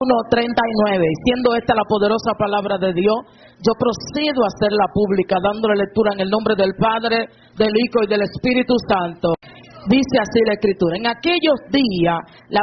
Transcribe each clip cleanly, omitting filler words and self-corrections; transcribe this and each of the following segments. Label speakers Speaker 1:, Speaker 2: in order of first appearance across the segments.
Speaker 1: 1:39. Siendo esta la poderosa palabra de Dios, yo procedo a hacerla pública, dándole lectura en el nombre del Padre, del Hijo y del Espíritu Santo. Dice así la Escritura: en aquellos días,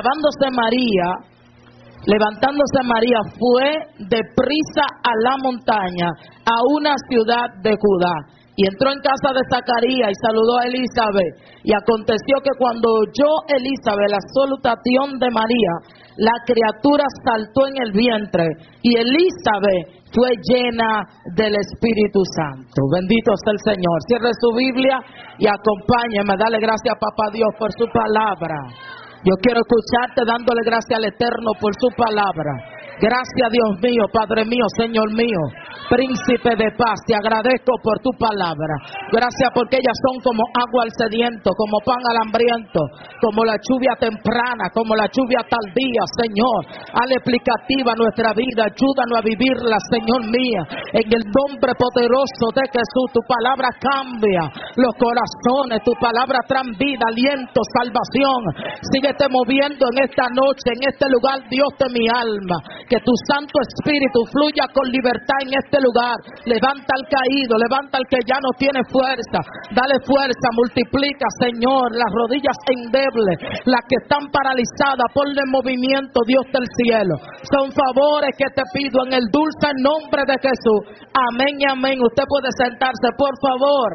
Speaker 1: levantándose María, fue deprisa a la montaña, a una ciudad de Judá, y entró en casa de Zacarías y saludó a Elizabeth. Y aconteció que cuando oyó Elizabeth la salutación de María, la criatura saltó en el vientre, y Elizabeth fue llena del Espíritu Santo. Bendito sea el Señor. Cierre su Biblia y acompáñeme. Dale gracias a Papá Dios por su palabra. Yo quiero escucharte dándole gracias al Eterno por su palabra. Gracias, Dios mío, Padre mío, Señor mío, Príncipe de paz, te agradezco por tu palabra. Gracias porque ellas son como agua al sediento, como pan al hambriento, como la lluvia temprana, como la lluvia tardía, Señor. Hazle explicativa a nuestra vida, ayúdanos a vivirla, Señor mía. En el nombre poderoso de Jesús, tu palabra cambia los corazones, tu palabra trae vida, aliento, salvación. Síguete moviendo en esta noche, en este lugar, Dios de mi alma. Que tu Santo Espíritu fluya con libertad en este lugar. Levanta al caído, levanta al que ya no tiene fuerza. Dale fuerza, multiplica, Señor, las rodillas endebles, las que están paralizadas, ponle en movimiento, Dios del cielo. Son favores que te pido en el dulce nombre de Jesús. Amén y amén. Usted puede sentarse, por favor.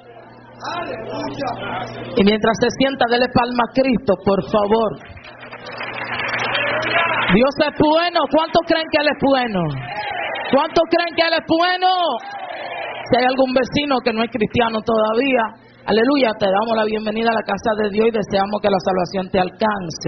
Speaker 1: ¡Aleluya! Y mientras se sienta, dele palma a Cristo, por favor. Dios es bueno. ¿Cuántos creen que Él es bueno? ¿Cuántos creen que Él es bueno? Si hay algún vecino que no es cristiano todavía, aleluya, te damos la bienvenida a la casa de Dios y deseamos que la salvación te alcance.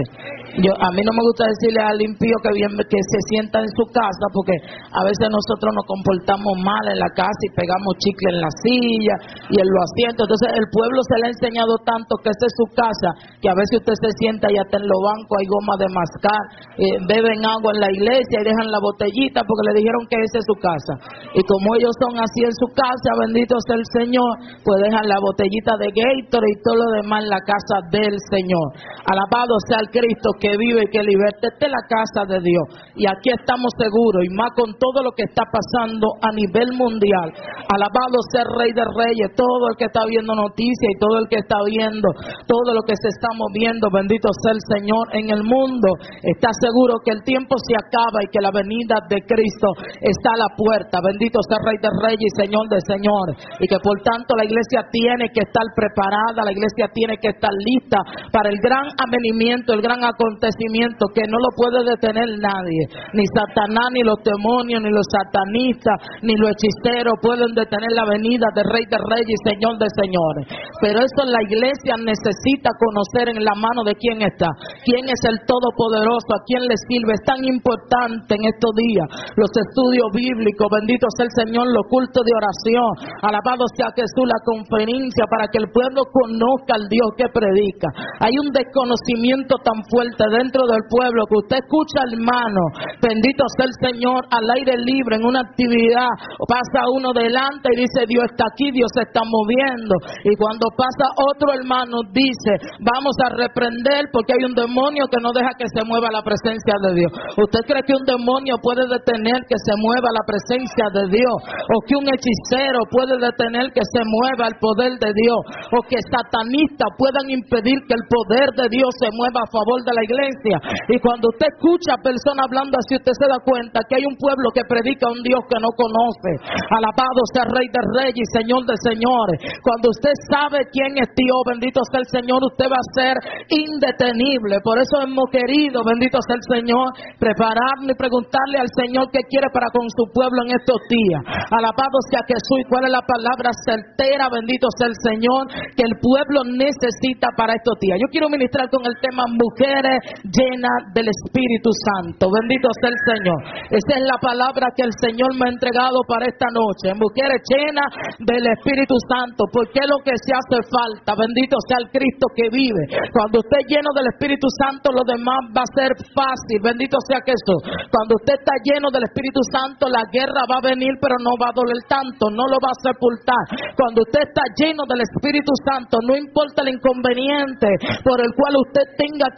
Speaker 1: A mí no me gusta decirle al impío que se sienta en su casa, porque a veces nosotros nos comportamos mal en la casa y pegamos chicle en la silla y en los asientos. Entonces el pueblo se le ha enseñado tanto que esa es su casa, que a veces usted se sienta y hasta en los bancos hay goma de mascar, beben agua en la iglesia y dejan la botellita porque le dijeron que esa es su casa. Y como ellos son así en su casa, bendito sea el Señor, pues dejan la botellita de Gatorade y todo lo demás en la casa del Señor. Alabado sea el Cristo que vive y que liberta. Esta es la casa de Dios y aquí estamos seguros, y más con todo lo que está pasando a nivel mundial. Alabado sea el Rey de Reyes. Todo el que está viendo noticias y todo el que está viendo todo lo que se está moviendo, bendito sea el Señor, en el mundo, está seguro que el tiempo se acaba y que la venida de Cristo está a la puerta. Bendito sea el Rey de Reyes y Señor de señores, y que por tanto la iglesia tiene que estar preparada, la iglesia tiene que estar lista para el gran avenimiento, el gran acontecimiento que no lo puede detener nadie, ni Satanás, ni los demonios, ni los satanistas, ni los hechiceros pueden detener la venida del Rey de Reyes y Señor de señores. Pero eso la iglesia necesita conocer en la mano de quién está, quién es el Todopoderoso, a quién le sirve. Es tan importante en estos días los estudios bíblicos, bendito sea el Señor, los cultos de oración, alabado sea Jesús, la conferencia, para que el pueblo conozca al Dios que predica. Hay un desconocimiento tan fuerte dentro del pueblo que usted escucha, hermano, bendito sea el Señor, al aire libre en una actividad, pasa uno delante y dice Dios está aquí, Dios se está moviendo, y cuando pasa otro hermano dice vamos a reprender porque hay un demonio que no deja que se mueva la presencia de Dios. ¿Usted cree que un demonio puede detener que se mueva la presencia de Dios? ¿O que un hechicero puede detener que se mueva el poder de Dios? ¿O que satanistas puedan impedir que el poder de Dios se mueva a favor de la iglesia? Y cuando usted escucha a personas hablando así, usted se da cuenta que hay un pueblo que predica a un Dios que no conoce. Alabado sea Rey de Reyes y Señor de señores. Cuando usted sabe quién es Dios, bendito sea el Señor, usted va a ser indetenible. Por eso hemos querido, bendito sea el Señor, prepararnos y preguntarle al Señor qué quiere para con su pueblo en estos días. Alabado sea Jesús. ¿Y cuál es la palabra certera, bendito sea el Señor, que el pueblo necesita para estos días? Yo quiero ministrar con el tema mujeres llenas del Espíritu Santo. Bendito sea el Señor. Esa es la palabra que el Señor me ha entregado para esta noche. Mujeres llenas del Espíritu Santo, porque es lo que se hace falta. Bendito sea el Cristo que vive. Cuando usted es lleno del Espíritu Santo, lo demás va a ser fácil. Bendito sea Jesús. Cuando usted está lleno del Espíritu Santo, la guerra va a venir, pero no va a doler tanto, no lo va a sepultar. Cuando usted está lleno del Espíritu Santo, no importa el inconveniente por el cual usted tenga que atravesar,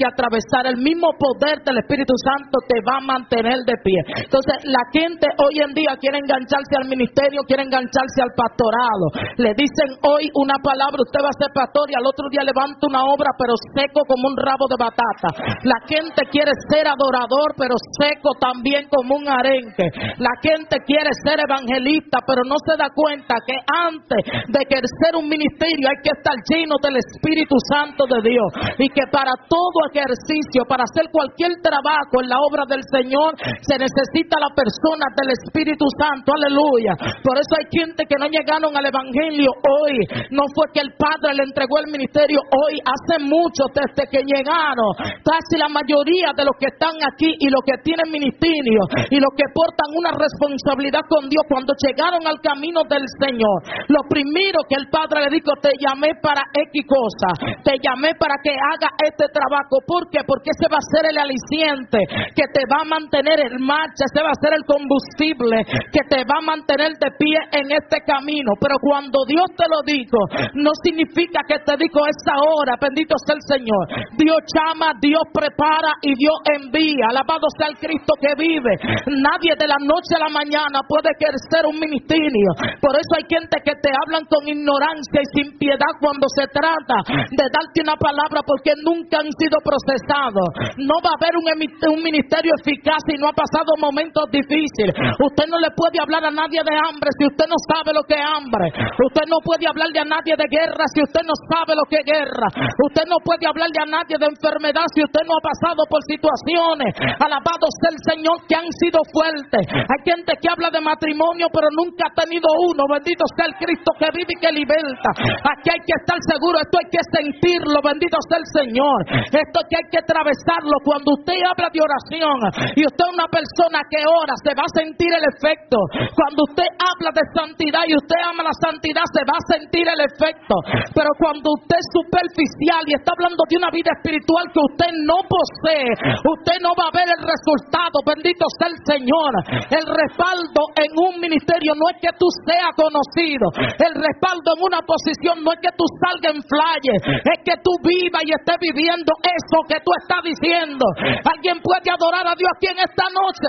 Speaker 1: tropezar. El mismo poder del Espíritu Santo te va a mantener de pie. Entonces, la gente hoy en día quiere engancharse al ministerio, quiere engancharse al pastorado. Le dicen hoy una palabra, usted va a ser pastor, y al otro día levanta una obra, pero seco como un rabo de batata. La gente quiere ser adorador, pero seco también como un arenque. La gente quiere ser evangelista, pero no se da cuenta que antes de ejercer un ministerio hay que estar lleno del Espíritu Santo de Dios, y que para todo ejercicio, para hacer cualquier trabajo en la obra del Señor, se necesita la persona del Espíritu Santo. Aleluya. Por eso hay gente que no llegaron al evangelio hoy. No fue que el Padre le entregó el ministerio hoy, hace mucho desde que llegaron. Casi la mayoría de los que están aquí y los que tienen ministerio y los que portan una responsabilidad con Dios, cuando llegaron al camino del Señor, lo primero que el Padre le dijo: te llamé para X cosa, te llamé para que haga este trabajo. ¿Por qué? Porque ese va a ser el aliciente que te va a mantener en marcha, ese va a ser el combustible que te va a mantener de pie en este camino. Pero cuando Dios te lo dijo, no significa que te dijo esa hora. Bendito sea el Señor. Dios llama, Dios prepara y Dios envía. Alabado sea el Cristo que vive. Nadie de la noche a la mañana puede ejercer un ministerio. Por eso hay gente que te hablan con ignorancia y sin piedad cuando se trata de darte una palabra, porque nunca han sido procesados. No va a haber un ministerio eficaz si no ha pasado momentos difíciles. Usted no le puede hablar a nadie de hambre si usted no sabe lo que es hambre. Usted no puede hablarle a nadie de guerra si usted no sabe lo que es guerra. Usted no puede hablarle a nadie de enfermedad si usted no ha pasado por situaciones, alabado sea el Señor, que han sido fuertes. Hay gente que habla de matrimonio pero nunca ha tenido uno. Bendito sea el Cristo que vive y que liberta. Aquí hay que estar seguro, esto hay que sentirlo. Bendito sea el Señor. Esto que hay que atravesarlo. Cuando usted habla de oración y usted es una persona que ora, se va a sentir el efecto. Cuando usted habla de santidad y usted ama la santidad, se va a sentir el efecto. Pero cuando usted es superficial y está hablando de una vida espiritual que usted no posee, usted no va a ver el resultado. Bendito sea el Señor. El respaldo en un ministerio no es que tú seas conocido. El respaldo en una posición no es que tú salgas en flyers, es que tú vivas y estés viviendo eso que tú estás diciendo. ¿Alguien puede adorar a Dios aquí en esta noche?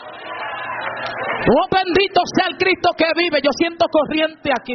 Speaker 1: Oh, bendito sea el Cristo que vive. Yo siento corriente aquí.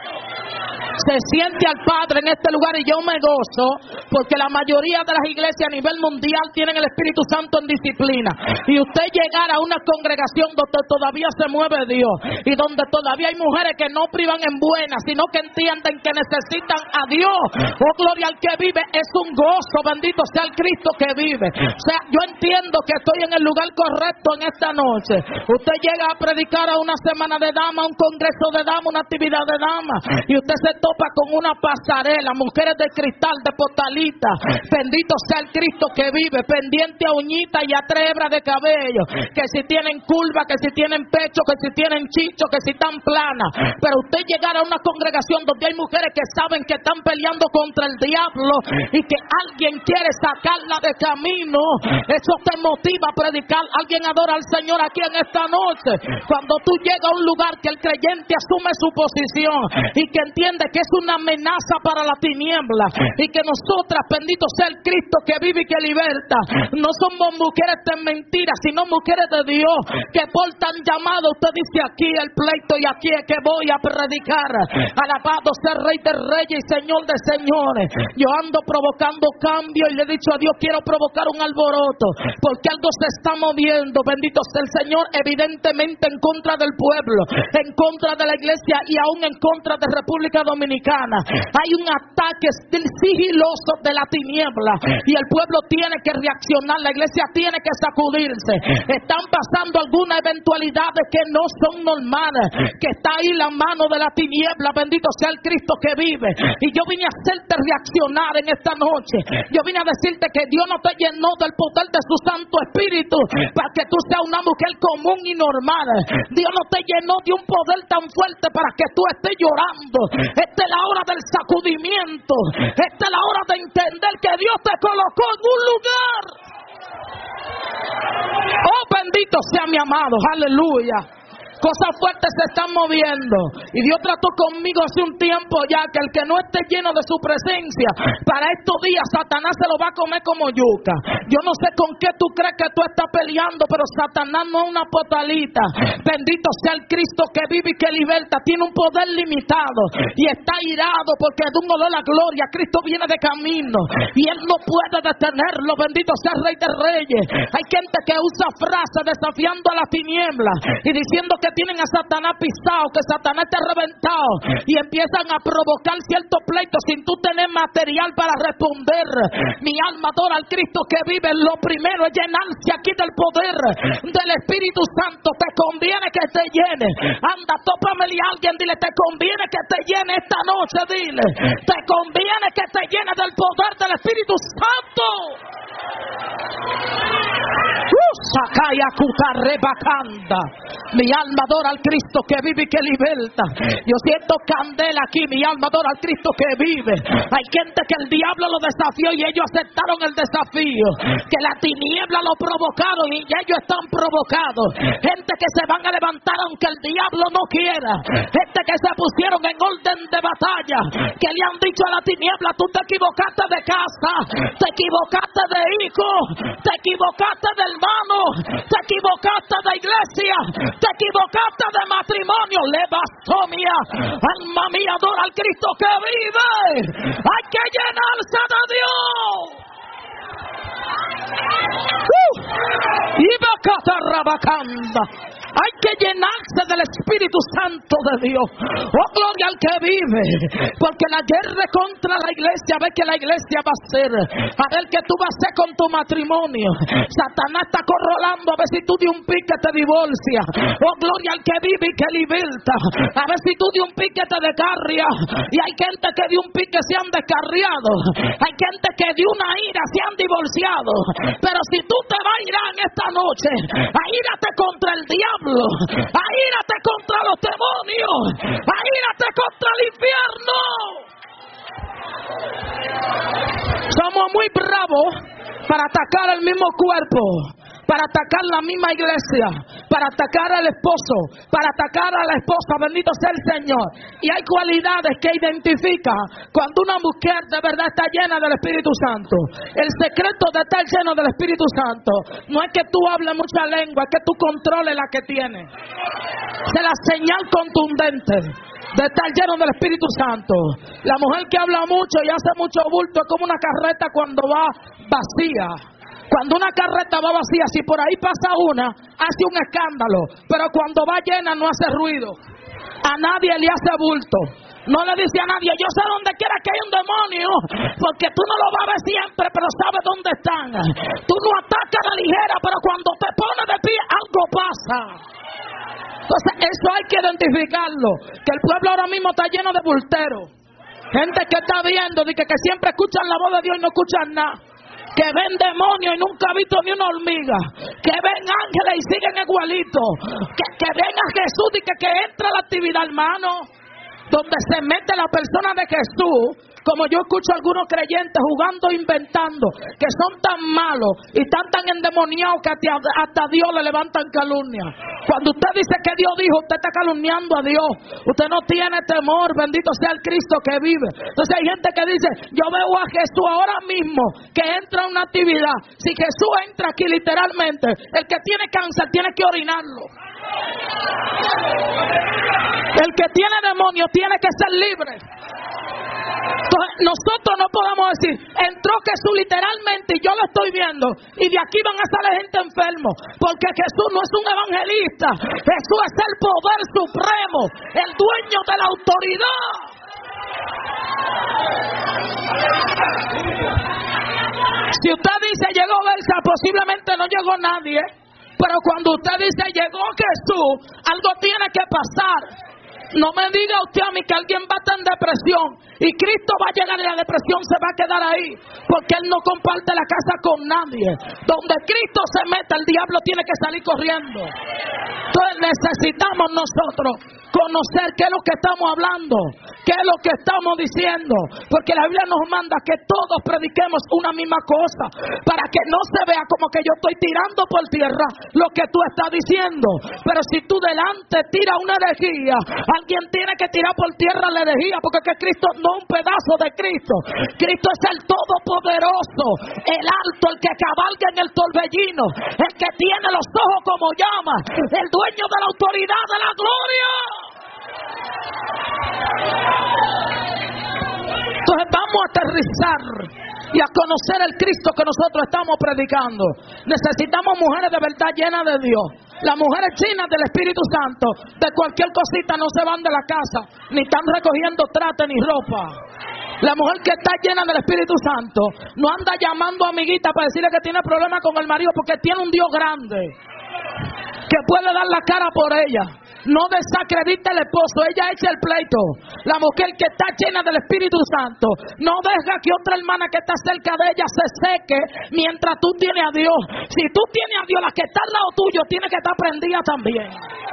Speaker 1: Se siente al Padre en este lugar, y yo me gozo porque la mayoría de las iglesias a nivel mundial tienen el Espíritu Santo en disciplina. Y usted llegar a una congregación donde todavía se mueve Dios y donde todavía hay mujeres que no privan en buenas, sino que entienden que necesitan a Dios. Oh, gloria al que vive, es un gozo. Bendito sea el Cristo que vive. O sea, yo entiendo que estoy en el lugar correcto en esta noche. Usted llega a predicar a una semana de dama, un congreso de dama, una actividad de dama, y usted se topa con una pasarela, mujeres de cristal, de postalita. Bendito sea el Cristo que vive, pendiente a uñita y a 3 hebras de cabello, que si tienen curva, que si tienen pecho, que si tienen chicho, que si están planas. Pero usted llegar a una congregación donde hay mujeres que saben que están peleando contra el diablo y que alguien quiere sacarla de camino, eso te motiva a predicar. Alguien adora al Señor aquí en esta noche. Cuando tú llegas a un lugar que el creyente asume su posición y que entiende que es una amenaza para la tiniebla, y que nosotras, bendito sea el Cristo que vive y que liberta, no somos mujeres de mentiras, sino mujeres de Dios que portan llamado. Usted dice: aquí el pleito y aquí es que voy a predicar. Alabado sea el Rey de Reyes y Señor de Señores. Yo ando provocando cambio y le he dicho a Dios: quiero provocar un alboroto porque algo se está moviendo. Bendito sea el Señor, evidentemente en contra del pueblo, en contra de la iglesia y aún en contra de República Dominicana. Hay un ataque sigiloso de la tiniebla y el pueblo tiene que reaccionar, la iglesia tiene que sacudirse. Están pasando algunas eventualidades que no son normales, que está ahí la mano de la tiniebla. Bendito sea el Cristo que vive. Y yo vine a hacerte reaccionar en esta noche. Yo vine a decirte que Dios no te llenó del poder de su Santo Espíritu para que tú seas una mujer común y normal. Dios no te llenó de un poder tan fuerte para que tú estés llorando. Esta es la hora del sacudimiento. Esta es la hora de entender que Dios te colocó en un lugar. Oh, bendito sea mi amado, aleluya. Cosas fuertes se están moviendo. Y Dios trató conmigo hace un tiempo ya que el que no esté lleno de su presencia, para estos días Satanás se lo va a comer como yuca. Yo no sé con qué tú crees que tú estás peleando, pero Satanás no es una potalita. Bendito sea el Cristo que vive y que liberta. Tiene un poder limitado y está irado porque de un olor a gloria. Cristo viene de camino y Él no puede detenerlo. Bendito sea el Rey de Reyes. Hay gente que usa frases desafiando a la tiniebla y diciendo que tienen a Satanás pisado, que Satanás está reventado, y empiezan a provocar ciertos pleitos sin tú tener material para responder. Mi alma adora al Cristo que vive. Lo primero es llenarse aquí del poder del Espíritu Santo. Te conviene que te llene. Anda, tópamele a alguien, dile, te conviene que te llene esta noche, dile, te conviene que te llene del poder del Espíritu Santo. Sacaya cucarrebacanda. Mi alma adora al Cristo que vive y que liberta. Yo siento candela aquí. Mi alma adora al Cristo que vive. Hay gente que el diablo lo desafió y ellos aceptaron el desafío. Que la tiniebla lo provocaron y ellos están provocados. Gente que se van a levantar aunque el diablo no quiera. Gente que se pusieron en orden de batalla. Que le han dicho a la tiniebla, tú te equivocaste de casa, te equivocaste de hijo, te equivocaste de hermano, te equivocaste de iglesia, te equivocaste de matrimonio. Le bastó mía, alma mía, adora al Cristo que vive. Hay que llenarse de Dios. Hay que llenarse del Espíritu Santo de Dios. Oh, gloria al que vive. Porque la guerra contra la iglesia, a ver que la iglesia va a hacer, a ver que tú vas a hacer con tu matrimonio. Satanás está corrolando a ver si tú de un pique te divorcias. Oh, gloria al que vive y que liberta. A ver si tú de un pique te descarrias. Y hay gente que de un pique se han descarriado. Hay gente que de una ira se han divorciado. Pero si tú te vas a ir en esta noche, a írate contra el diablo, aírate contra los demonios, aírate contra el infierno. Somos muy bravos para atacar el mismo cuerpo, para atacar la misma iglesia, para atacar al esposo, para atacar a la esposa. Bendito sea el Señor. Y hay cualidades que identifica cuando una mujer de verdad está llena del Espíritu Santo. El secreto de estar lleno del Espíritu Santo no es que tú hables mucha lengua, es que tú controles la que tienes. Es la señal contundente de estar lleno del Espíritu Santo. La mujer que habla mucho y hace mucho bulto es como una carreta cuando va vacía. Cuando una carreta va vacía, si por ahí pasa una, hace un escándalo. Pero cuando va llena no hace ruido. A nadie le hace bulto. No le dice a nadie, yo sé dónde quiera que hay un demonio, porque tú no lo vas a ver siempre, pero sabes dónde están. Tú no atacas a la ligera, pero cuando te pones de pie, algo pasa. Entonces, eso hay que identificarlo. Que el pueblo ahora mismo está lleno de bulteros. Gente que está viendo, que siempre escuchan la voz de Dios y no escuchan nada. Que ven demonios y nunca ha visto ni una hormiga. Que ven ángeles y siguen igualitos. Que ven a Jesús y que entra a la actividad, hermano. Donde se mete la persona de Jesús. Como yo escucho a algunos creyentes jugando, inventando, que son tan malos y tan endemoniados que hasta Dios le levantan calumnia. Cuando usted dice que Dios dijo, usted está calumniando a Dios. Usted no tiene temor, bendito sea el Cristo que vive. Entonces hay gente que dice, yo veo a Jesús ahora mismo que entra a una actividad. Si Jesús entra aquí literalmente, el que tiene cáncer tiene que orinarlo. El que tiene demonio tiene que ser libre. Entonces, nosotros no podemos decir, entró Jesús literalmente y yo lo estoy viendo y de aquí van a salir gente enfermo, porque Jesús no es un evangelista. Jesús es el poder supremo, el dueño de la autoridad. Si usted dice llegó Belsa, posiblemente no llegó nadie, pero cuando usted dice llegó Jesús, algo tiene que pasar. No me diga usted a mí que alguien va a estar en depresión y Cristo va a llegar y la depresión se va a quedar ahí, porque Él no comparte la casa con nadie. Donde Cristo se meta, el diablo tiene que salir corriendo. Entonces necesitamos nosotros conocer qué es lo que estamos hablando, ¿Qué es lo que estamos diciendo? Porque la Biblia nos manda que todos prediquemos una misma cosa, para que no se vea como que yo estoy tirando por tierra lo que tú estás diciendo. Pero si tú delante tiras una herejía, alguien tiene que tirar por tierra la herejía, porque es que Cristo no es un pedazo de Cristo. Cristo es el Todopoderoso, el alto, el que cabalga en el torbellino, el que tiene los ojos como llamas, el dueño de la autoridad de la gloria. Entonces vamos a aterrizar y a conocer el Cristo que nosotros estamos predicando. Necesitamos mujeres de verdad llenas de Dios. Las mujeres llenas del Espíritu Santo, de cualquier cosita no se van de la casa, ni están recogiendo trate ni ropa. La mujer que está llena del Espíritu Santo no anda llamando a amiguita para decirle que tiene problemas con el marido, porque tiene un Dios grande que puede dar la cara por ella. No desacredita al esposo, ella echa el pleito. La mujer que está llena del Espíritu Santo no deja que otra hermana que está cerca de ella se seque mientras tú tienes a Dios. Si tú tienes a Dios, la que está al lado tuyo tiene que estar prendida también,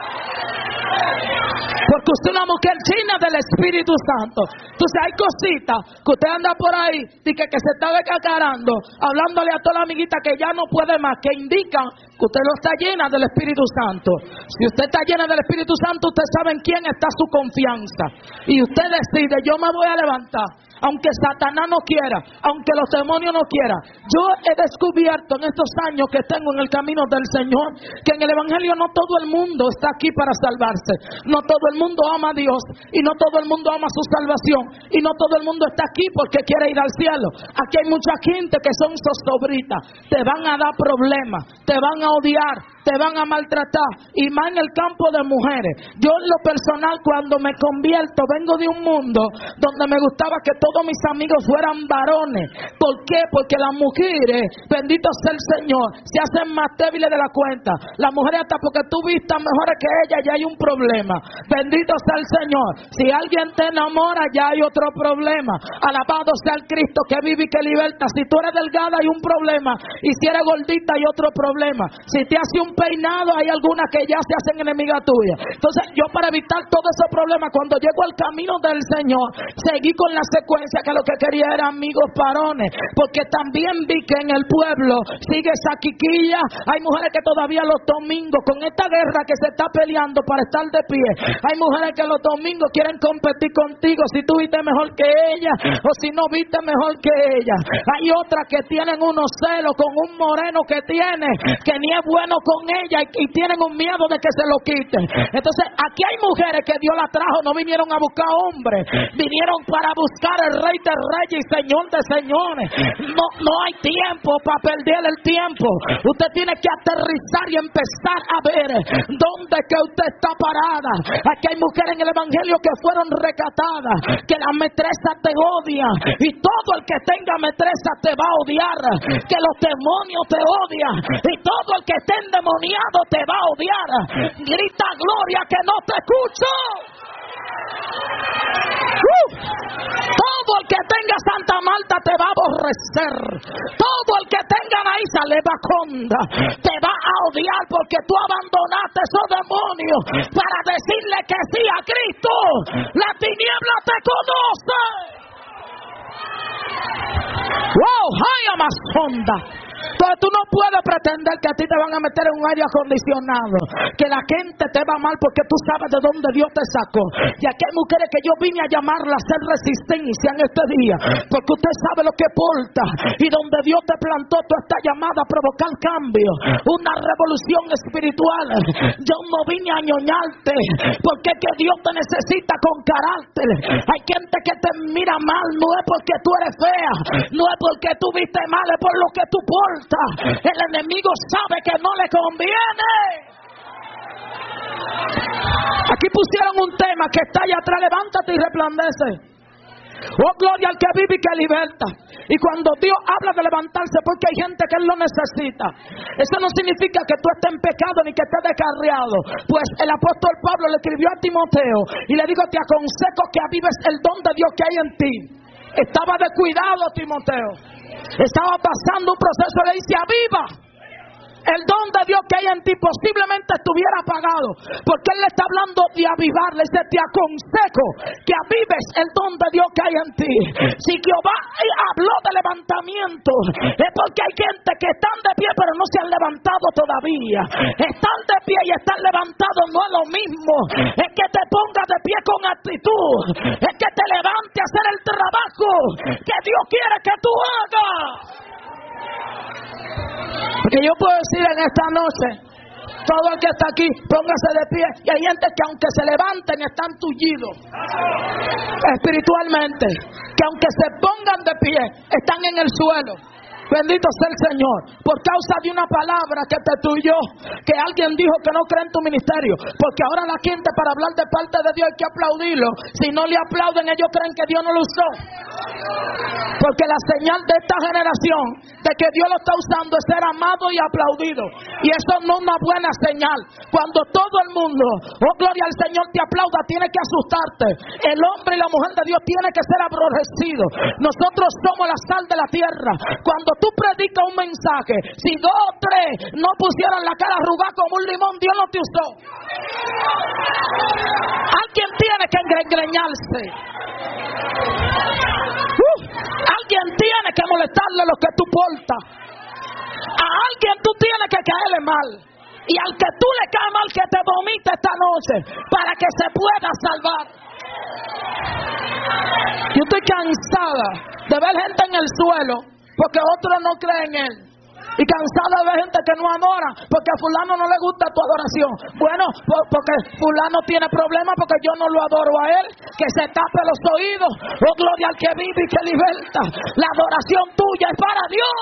Speaker 1: porque usted es una mujer llena del Espíritu Santo. Entonces hay cositas que usted anda por ahí y que se está decacarando, hablándole a toda la amiguita que ya no puede más, que indican que usted no está llena del Espíritu Santo. Si usted está llena del Espíritu Santo, usted sabe en quién está su confianza, y usted decide: yo me voy a levantar aunque Satanás no quiera, aunque los demonios no quieran. Yo he descubierto en estos años que tengo en el camino del Señor, que en el Evangelio no todo el mundo está aquí para salvarse, no todo el mundo ama a Dios, y no todo el mundo ama su salvación, y no todo el mundo está aquí porque quiere ir al cielo. Aquí hay mucha gente que son zozobritas, te van a dar problemas, te van a odiar, te van a maltratar, y más en el campo de mujeres. Yo en lo personal, cuando me convierto, vengo de un mundo donde me gustaba que todos mis amigos fueran varones. ¿Por qué? Porque las mujeres, bendito sea el Señor, se hacen más débiles de la cuenta. Las mujeres, hasta porque tú vistas mejores que ellas, ya hay un problema. Bendito sea el Señor. Si alguien te enamora, ya hay otro problema. Alabado sea el Cristo que vive y que liberta. Si tú eres delgada, hay un problema, y si eres gordita, hay otro problema. Si te hace un peinado, hay algunas que ya se hacen enemigas tuyas. Entonces yo, para evitar todos esos problemas, cuando llego al camino del Señor, seguí con la secuencia, que lo que quería era amigos varones, porque también vi que en el pueblo sigue esa quiquilla. Hay mujeres que todavía los domingos, con esta guerra que se está peleando para estar de pie, hay mujeres que los domingos quieren competir contigo, si tú viste mejor que ella, o si no viste mejor que ella. Hay otras que tienen unos celos con un moreno que tiene, que ni es bueno con ella, y tienen un miedo de que se lo quiten. Entonces aquí hay mujeres que Dios las trajo, no vinieron a buscar hombres, vinieron para buscar el Rey de Reyes y Señor de Señores. No hay tiempo para perder el tiempo. Usted tiene que aterrizar y empezar a ver dónde que usted está parada. Aquí hay mujeres en el Evangelio que fueron rescatadas, que la maîtresa te odia, y todo el que tenga maîtresa te va a odiar, que los demonios te odian, y todo el que esté endemoniado te va a odiar. Grita gloria, que no te escucho. Todo el que tenga Santa Marta te va a aborrecer. Todo el que tenga Naísa Levaconda te va a odiar, porque tú abandonaste esos demonios para decirle que sí a Cristo. La tiniebla te conoce. Wow, hay Amazonda. Entonces tú no puedes pretender que a ti te van a meter en un aire acondicionado, que la gente te va mal, porque tú sabes de dónde Dios te sacó. Y aquí hay mujeres que yo vine a llamarlas a hacer resistencia en este día, porque usted sabe lo que porta, y donde Dios te plantó, tú estás llamada a provocar cambio, una revolución espiritual. Yo no vine a ñoñarte, porque es que Dios te necesita con carácter. Hay gente que te mira mal, no es porque tú eres fea, no es porque tú viste mal, es por lo que tú portas. El enemigo sabe que no le conviene. Aquí pusieron un tema que está allá atrás: levántate y resplandece. Oh, gloria al que vive y que liberta. Y cuando Dios habla de levantarse, porque hay gente que Él lo necesita. Eso no significa que tú estés en pecado ni que estés descarriado. Pues el apóstol Pablo le escribió a Timoteo y le dijo: te aconsejo que avives el don de Dios que hay en ti. Estaba descuidado Timoteo, estaba pasando un proceso, le dice: aviva. el don de Dios que hay en ti posiblemente estuviera apagado, porque Él le está hablando de avivarle. Dice, te aconsejo que avives el don de Dios que hay en ti. Si Jehová habló de levantamiento, es porque hay gente que están de pie pero no se han levantado todavía. Estar de pie y estar levantado no es lo mismo. Es que te pongas de pie con actitud, es que te levante a hacer el trabajo que Dios quiere que tú hagas. Porque yo puedo decir en esta noche, todo el que está aquí, póngase de pie. Y hay gente que aunque se levanten están tullidos espiritualmente, que aunque se pongan de pie están en el suelo. Bendito sea el Señor, por causa de una palabra que te tuyó, que alguien dijo que no cree en tu ministerio. Porque ahora la gente, para hablar de parte de Dios, hay que aplaudirlo. Si no le aplauden, ellos creen que Dios no lo usó. Porque la señal de esta generación de que Dios lo está usando es ser amado y aplaudido. Y eso no es una buena señal. Cuando todo el mundo, oh gloria al Señor, te aplauda, tiene que asustarte. El hombre y la mujer de Dios tiene que ser aborrecidos. Nosotros somos la sal de la tierra. Cuando tú predicas un mensaje, si 2 o 3 no pusieran la cara arrugada como un limón, Dios no te usó. Alguien tiene que engreñarse. Alguien tiene que molestarle lo que tú portas. A alguien tú tienes que caerle mal. Y al que tú le caes mal, que te vomite esta noche para que se pueda salvar. Yo estoy cansada de ver gente en el suelo porque otros no creen en Él. Y cansada de ver gente que no adora porque a fulano no le gusta tu adoración. Bueno, porque fulano tiene problemas porque yo no lo adoro a él. Que se tape los oídos. Oh, gloria al que vive y que liberta. La adoración tuya es para Dios.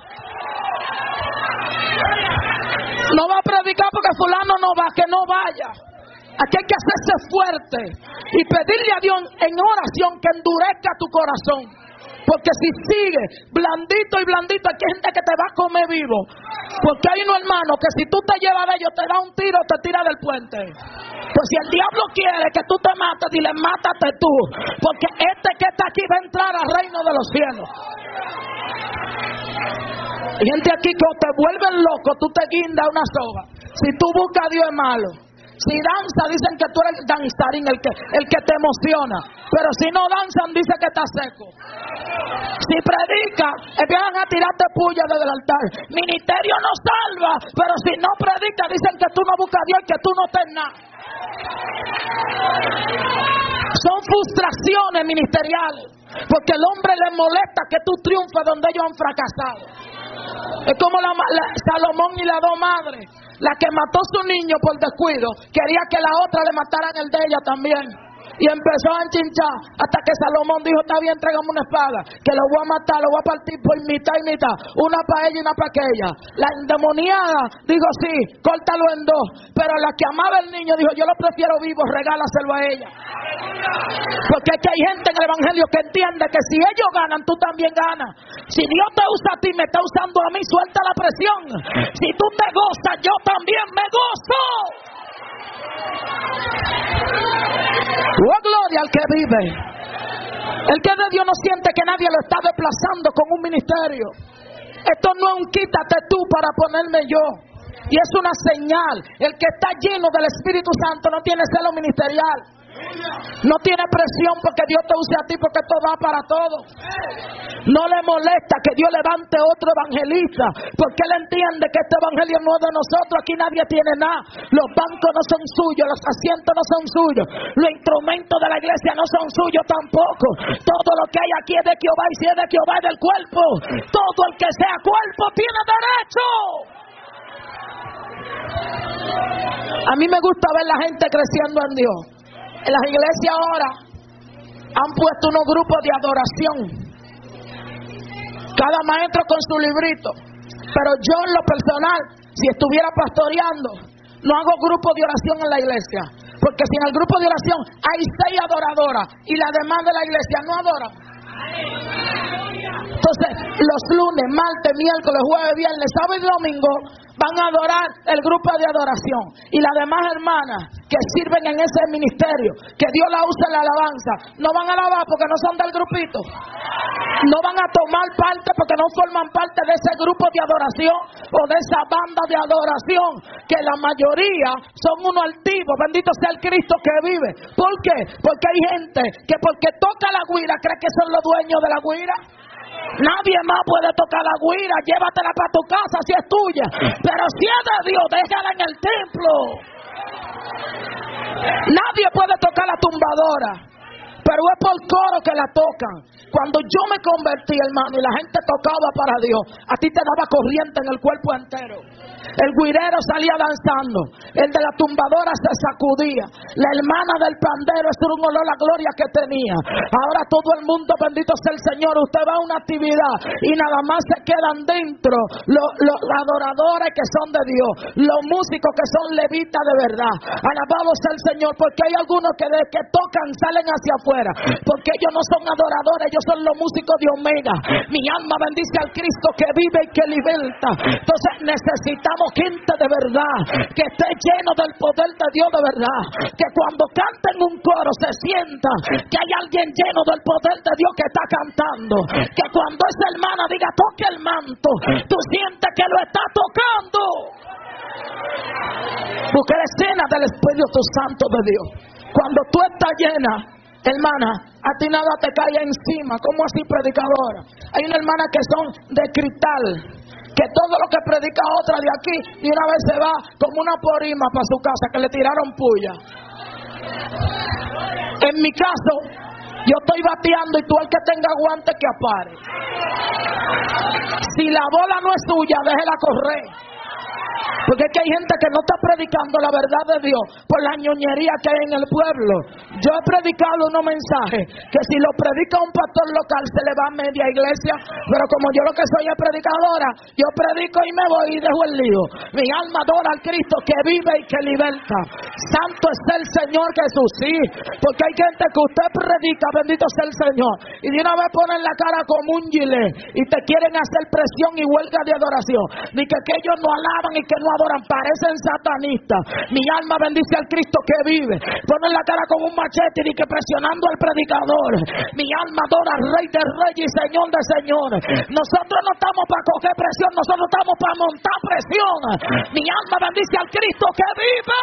Speaker 1: No va a predicar porque fulano no va, que no vaya. Aquí hay que hacerse fuerte y pedirle a Dios en oración que endurezca tu corazón. Porque si sigue blandito y blandito, aquí hay gente que te va a comer vivo. Porque hay unos hermanos que si tú te llevas de ellos, te da un tiro, te tira del puente. Pues si el diablo quiere que tú te mates, dile, mátate tú. Porque este que está aquí va a entrar al reino de los cielos. Hay gente aquí que te vuelven loco, tú te guindas una soga. Si tú buscas a Dios es malo. Si danza, dicen que tú eres el danzarín, el que te emociona. Pero si no danzan, dicen que está seco. Si predica, empiezan a tirarte puya desde el altar. Ministerio no salva, pero si no predica, dicen que tú no buscas a Dios y que tú no estás nada. Son frustraciones ministeriales, porque el hombre le molesta que tú triunfes donde ellos han fracasado. Es como Salomón y las 2 madres. La que mató a su niño por descuido quería que la otra le mataran el de ella también. Y empezó a enchinchar hasta que Salomón dijo, está bien, tráigame una espada, que lo voy a matar, lo voy a partir por mitad y mitad, una para ella y una para aquella. La endemoniada dijo, sí, córtalo en 2. Pero la que amaba al niño dijo, yo lo prefiero vivo, regálaselo a ella. Porque es que hay gente en el evangelio que entiende que si ellos ganan, tú también ganas. Si Dios te usa a ti, me está usando a mí, suelta la presión. Si tú te gozas, yo también me gozo. Oh, gloria al que vive. El que de Dios no siente que nadie lo está desplazando con un ministerio. Esto no es un quítate tú para ponerme yo. Y es una señal. El que está lleno del Espíritu Santo no tiene celo ministerial. No tiene presión porque Dios te use a ti, porque esto va para todos. No le molesta que Dios levante otro evangelista, porque Él entiende que este evangelio no es de nosotros. Aquí nadie tiene nada. Los bancos no son suyos, los asientos no son suyos, los instrumentos de la iglesia no son suyos tampoco. Todo lo que hay aquí es de Jehová, y si es de Jehová es del cuerpo. Todo el que sea cuerpo tiene derecho. A mí me gusta ver la gente creciendo en Dios. En las iglesias ahora han puesto unos grupos de adoración, cada maestro con su librito. Pero yo en lo personal, si estuviera pastoreando, no hago grupo de oración en la iglesia, porque si en el grupo de oración hay 6 adoradoras y las demás de la iglesia no adoran, Entonces, los lunes, martes, miércoles, jueves, viernes, sábado y domingo van a adorar el grupo de adoración. Y las demás hermanas que sirven en ese ministerio, que Dios la usa en la alabanza, no van a alabar porque no son del grupito. No van a tomar parte porque no forman parte de ese grupo de adoración o de esa banda de adoración, que la mayoría son unos altivos. Bendito sea el Cristo que vive. ¿Por qué? Porque hay gente que porque toca la güira cree que son los dueños de la güira. Nadie más puede tocar la güira. Llévatela para tu casa si es tuya, pero si es de Dios, déjala en el templo. Nadie puede tocar la tumbadora, pero es por coro que la tocan. Cuando yo me convertí, hermano, y la gente tocaba para Dios, a ti te daba corriente en el cuerpo entero. El güirero salía danzando, el de la tumbadora se sacudía, la hermana del pandero, eso era un olor a gloria que tenía. Ahora todo el mundo, bendito sea el Señor, usted va a una actividad y nada más se quedan dentro los adoradores que son de Dios, los músicos que son levitas de verdad. Alabado sea el Señor, porque hay algunos que desde que tocan salen hacia afuera, porque ellos no son adoradores, ellos son los músicos de Omega. Mi alma bendice al Cristo que vive y que liberta. Entonces necesitamos gente de verdad, que esté lleno del poder de Dios de verdad, que cuando canten un coro se sienta que hay alguien lleno del poder de Dios que está cantando, que cuando esa hermana diga toque el manto, tú sientes que lo está tocando. Busca la escena del Espíritu Santo de Dios. Cuando tú estás llena, hermana, a ti nada te cae encima. ¿Cómo así, predicadora? Hay una hermana que son de cristal, que todo lo que predica otra de aquí, y una vez se va como una porima para su casa, que le tiraron puya. En mi caso, yo estoy bateando y tú el que tenga guante que apare. Si la bola no es suya, déjela correr. Porque es que hay gente que no está predicando la verdad de Dios por la ñoñería que hay en el pueblo. Yo he predicado unos mensajes que si lo predica un pastor local se le va a media iglesia, pero como yo lo que soy es predicadora, yo predico y me voy y dejo el lío. Mi alma adora al Cristo que vive y que liberta. Santo es el Señor Jesús, sí, porque hay gente que usted predica, bendito sea el Señor, y de una vez ponen la cara como un gilet y te quieren hacer presión y huelga de adoración, ni que ellos no alaban y que no adoran, parecen satanistas. Mi alma bendice al Cristo que vive. Ponen la cara con un machete y que presionando al predicador. Mi alma adora al Rey de Reyes y Señor de Señores. Nosotros no estamos para coger presión, nosotros estamos para montar presión. Mi alma bendice al Cristo que vive.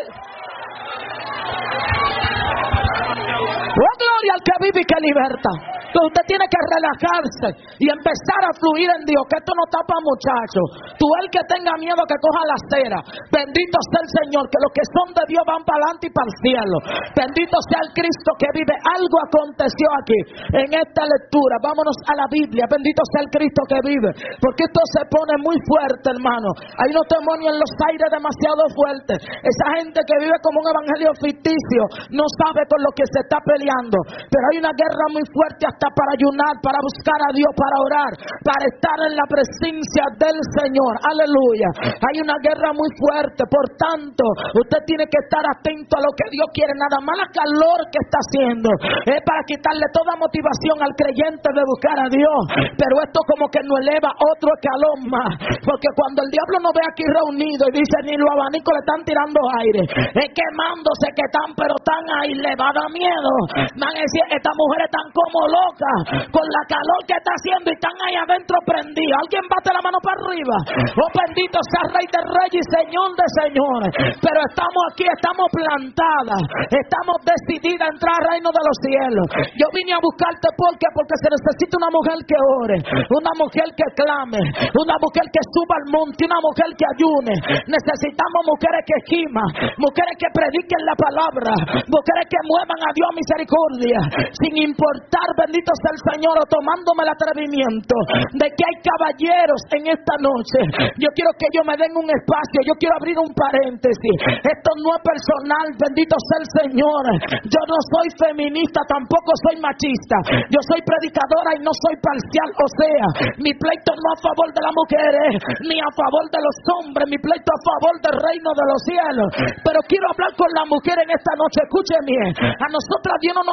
Speaker 1: Oh, gloria al que vive y que liberta. Entonces usted tiene que relajarse y empezar a fluir en Dios, que esto no está para muchachos. Tú el que tenga miedo que coja la acera. Bendito sea el Señor, que los que son de Dios van para adelante y para el cielo. Bendito sea el Cristo que vive. Algo aconteció aquí en esta lectura. Vámonos a la Biblia. Bendito sea el Cristo que vive, porque esto se pone muy fuerte, hermano. Hay unos demonios en los aires demasiado fuertes. Esa gente que vive como un evangelio ficticio no sabe con lo que se está peleando, pero hay una guerra muy fuerte hasta para ayunar, para buscar a Dios, para orar, para estar en la presencia del Señor. Aleluya. Hay una guerra muy fuerte, por tanto usted tiene que estar atento a lo que Dios quiere. Nada más la calor que está haciendo es para quitarle toda motivación al creyente de buscar a Dios, pero esto como que nos eleva otro escalón más, porque cuando el diablo nos ve aquí reunidos y dice ni los abanicos le están tirando aire, es quemándose que están, pero están ahí, le va a dar miedo. Van a decir, estas mujeres están como locas con la calor que está haciendo y están ahí adentro prendidas. Alguien bate la mano para arriba. Oh, bendito sea Rey de Reyes y Señor de Señores. Pero estamos aquí, estamos plantadas, estamos decididas a entrar al reino de los cielos. Yo vine a buscarte porque se necesita una mujer que ore, una mujer que clame, una mujer que suba al monte, una mujer que ayune. Necesitamos mujeres que giman, mujeres que prediquen la palabra, mujeres que muevan a Dios misericordia, sin importar, bendito sea el Señor, o tomándome el atrevimiento de que hay caballeros en esta noche. Yo quiero que ellos me den un espacio, yo quiero abrir un paréntesis. Esto no es personal, bendito sea el Señor. Yo no soy feminista, tampoco soy machista. Yo soy predicadora y no soy parcial, o sea, mi pleito no a favor de las mujeres, ni a favor de los hombres, mi pleito a favor del reino de los cielos. Pero quiero hablar con la mujer en esta noche. Escuchen bien, a nosotras Dios no nos creó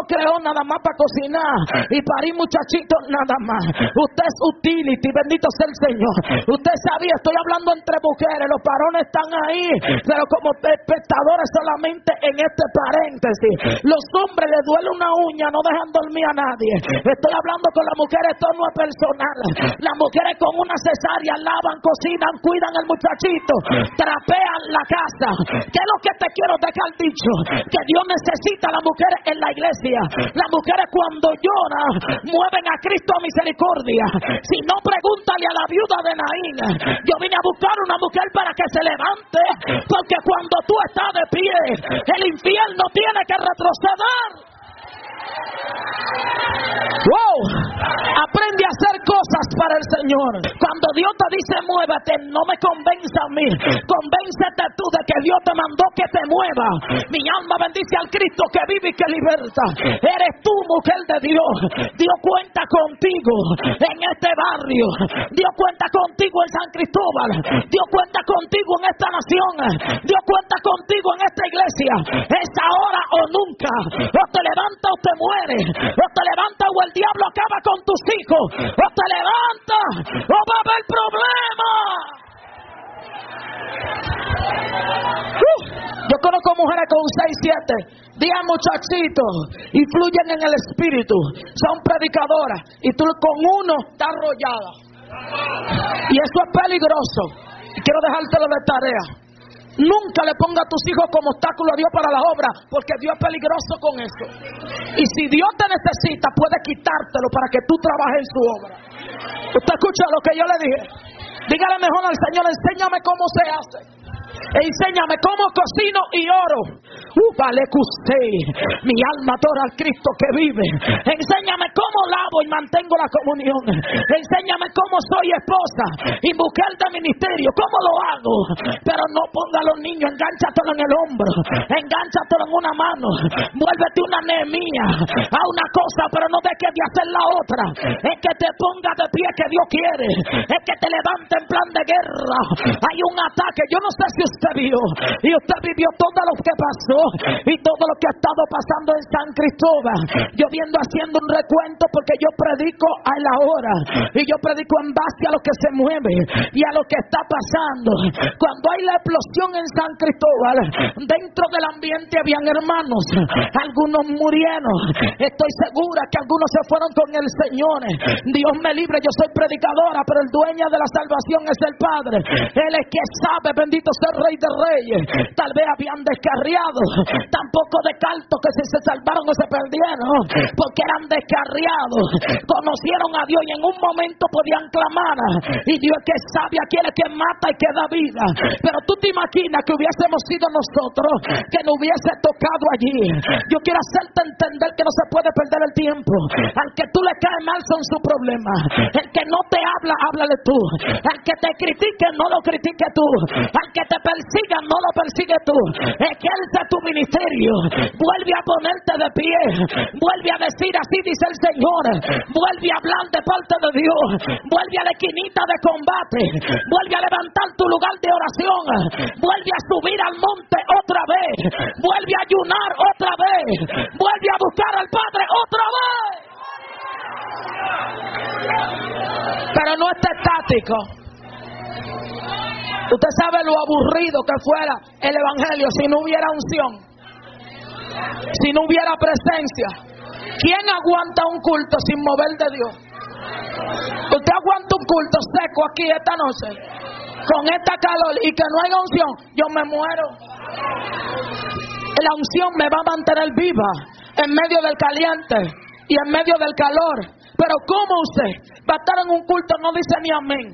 Speaker 1: nada más para cocinar y parir muchachitos nada más. Usted es utility, bendito sea el Señor. Usted sabía, estoy hablando entre mujeres, los varones están ahí, pero como espectadores solamente en este paréntesis. Los hombres les duele una uña, no dejan dormir a nadie. Estoy hablando con las mujeres, esto no es personal. Las mujeres con una cesárea lavan, cocinan, cuidan al muchachito, trapean la casa. ¿Qué es lo que te quiero dejar dicho? Que Dios necesita a las mujeres en la iglesia. Las mujeres cuando lloran mueven a Cristo a misericordia. Si no, pregúntale a la viuda de Naín. Yo vine a buscar una mujer para que se levante, porque cuando tú estás de pie, el infierno tiene que retroceder. Wow, aprende a hacer cosas para el Señor. Cuando Dios te dice muévete, no me convence a mí, convéncete tú de que Dios te mandó que te mueva. Mi alma bendice al Cristo que vive y que liberta. Eres tú, mujer de Dios. Dios cuenta contigo en este barrio. Dios cuenta contigo en San Cristóbal. Dios cuenta contigo en esta nación. Dios cuenta contigo en esta iglesia. Es ahora o nunca. O te levanta o te muere. O te levanta o el diablo acaba con tus hijos. O te levanta o va a haber problemas. Yo conozco mujeres con 6, 7, 10 muchachitos y fluyen en el espíritu. Son predicadoras y tú con uno estás arrollada. Y eso es peligroso. Y quiero dejártelo de tarea. Nunca le ponga a tus hijos como obstáculo a Dios para la obra, porque Dios es peligroso con eso. Y si Dios te necesita, puede quitártelo para que tú trabajes en su obra. ¿Usted escucha lo que yo le dije? Dígale mejor al Señor, enséñame cómo se hace. Enséñame cómo cocino y oro. Vale que usted, mi alma adora al Cristo que vive. Enséñame cómo lavo y mantengo la comunión. Enséñame cómo soy esposa y mujer de ministerio. ¿Cómo lo hago? Pero no ponga a los niños, engánchatelo en el hombro, engánchatelo en una mano. Vuélvete una Nehemías a una cosa, pero no dejes de hacer la otra. Es que te ponga de pie que Dios quiere. Es que te levante en plan de guerra. Hay un ataque. Yo no sé si usted vio y usted vivió todo lo que pasó y todo lo que ha estado pasando en San Cristóbal. Yo viendo haciendo un recuento porque yo predico a la hora y yo predico en base a lo que se mueve y a lo que está pasando. Cuando hay la explosión en San Cristóbal, dentro del ambiente habían hermanos, algunos murieron, estoy segura que algunos se fueron con el Señor. Dios me libre, yo soy predicadora, pero el dueño de la salvación es el Padre. Él es que sabe, bendito sea el Rey de Reyes. Tal vez habían descarriado, tampoco descarto que si se salvaron o se perdieron, porque eran descarriados, conocieron a Dios y en un momento podían clamar, y Dios que sabe a quién es que mata y que da vida. Pero tú te imaginas que hubiésemos sido nosotros que nos hubiese tocado allí. Yo quiero hacerte entender que no se puede perder el tiempo. Al que tú le caes mal son sus problemas. El que no te habla, háblale tú. Al que te critique, no lo critique tú. Al que te persiga, no lo persigue tú. Ejerce tu ministerio. Vuelve a ponerte de pie. Vuelve a decir así dice el Señor. Vuelve a hablar de parte de Dios. Vuelve a la esquinita de combate. Vuelve a levantar tu lugar de oración. Vuelve a subir al monte otra vez. Vuelve a ayunar otra vez. Vuelve a buscar al Padre otra vez. Pero no está estático. Usted sabe lo aburrido que fuera el evangelio si no hubiera unción, si no hubiera presencia. ¿Quién aguanta un culto sin mover de Dios? Usted aguanta un culto seco aquí esta noche, con esta calor y que no haya unción. Yo me muero. La unción me va a mantener viva en medio del caliente y en medio del calor. Pero ¿cómo usted va a estar en un culto no dice ni amén?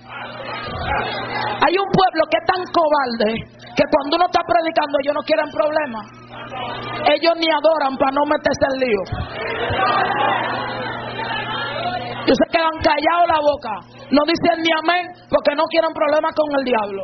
Speaker 1: Hay un pueblo que es tan cobarde que cuando uno está predicando ellos no quieren problemas. Ellos ni adoran para no meterse en lío. Ellos se quedan callados la boca, no dicen ni amén porque no quieren problemas con el diablo.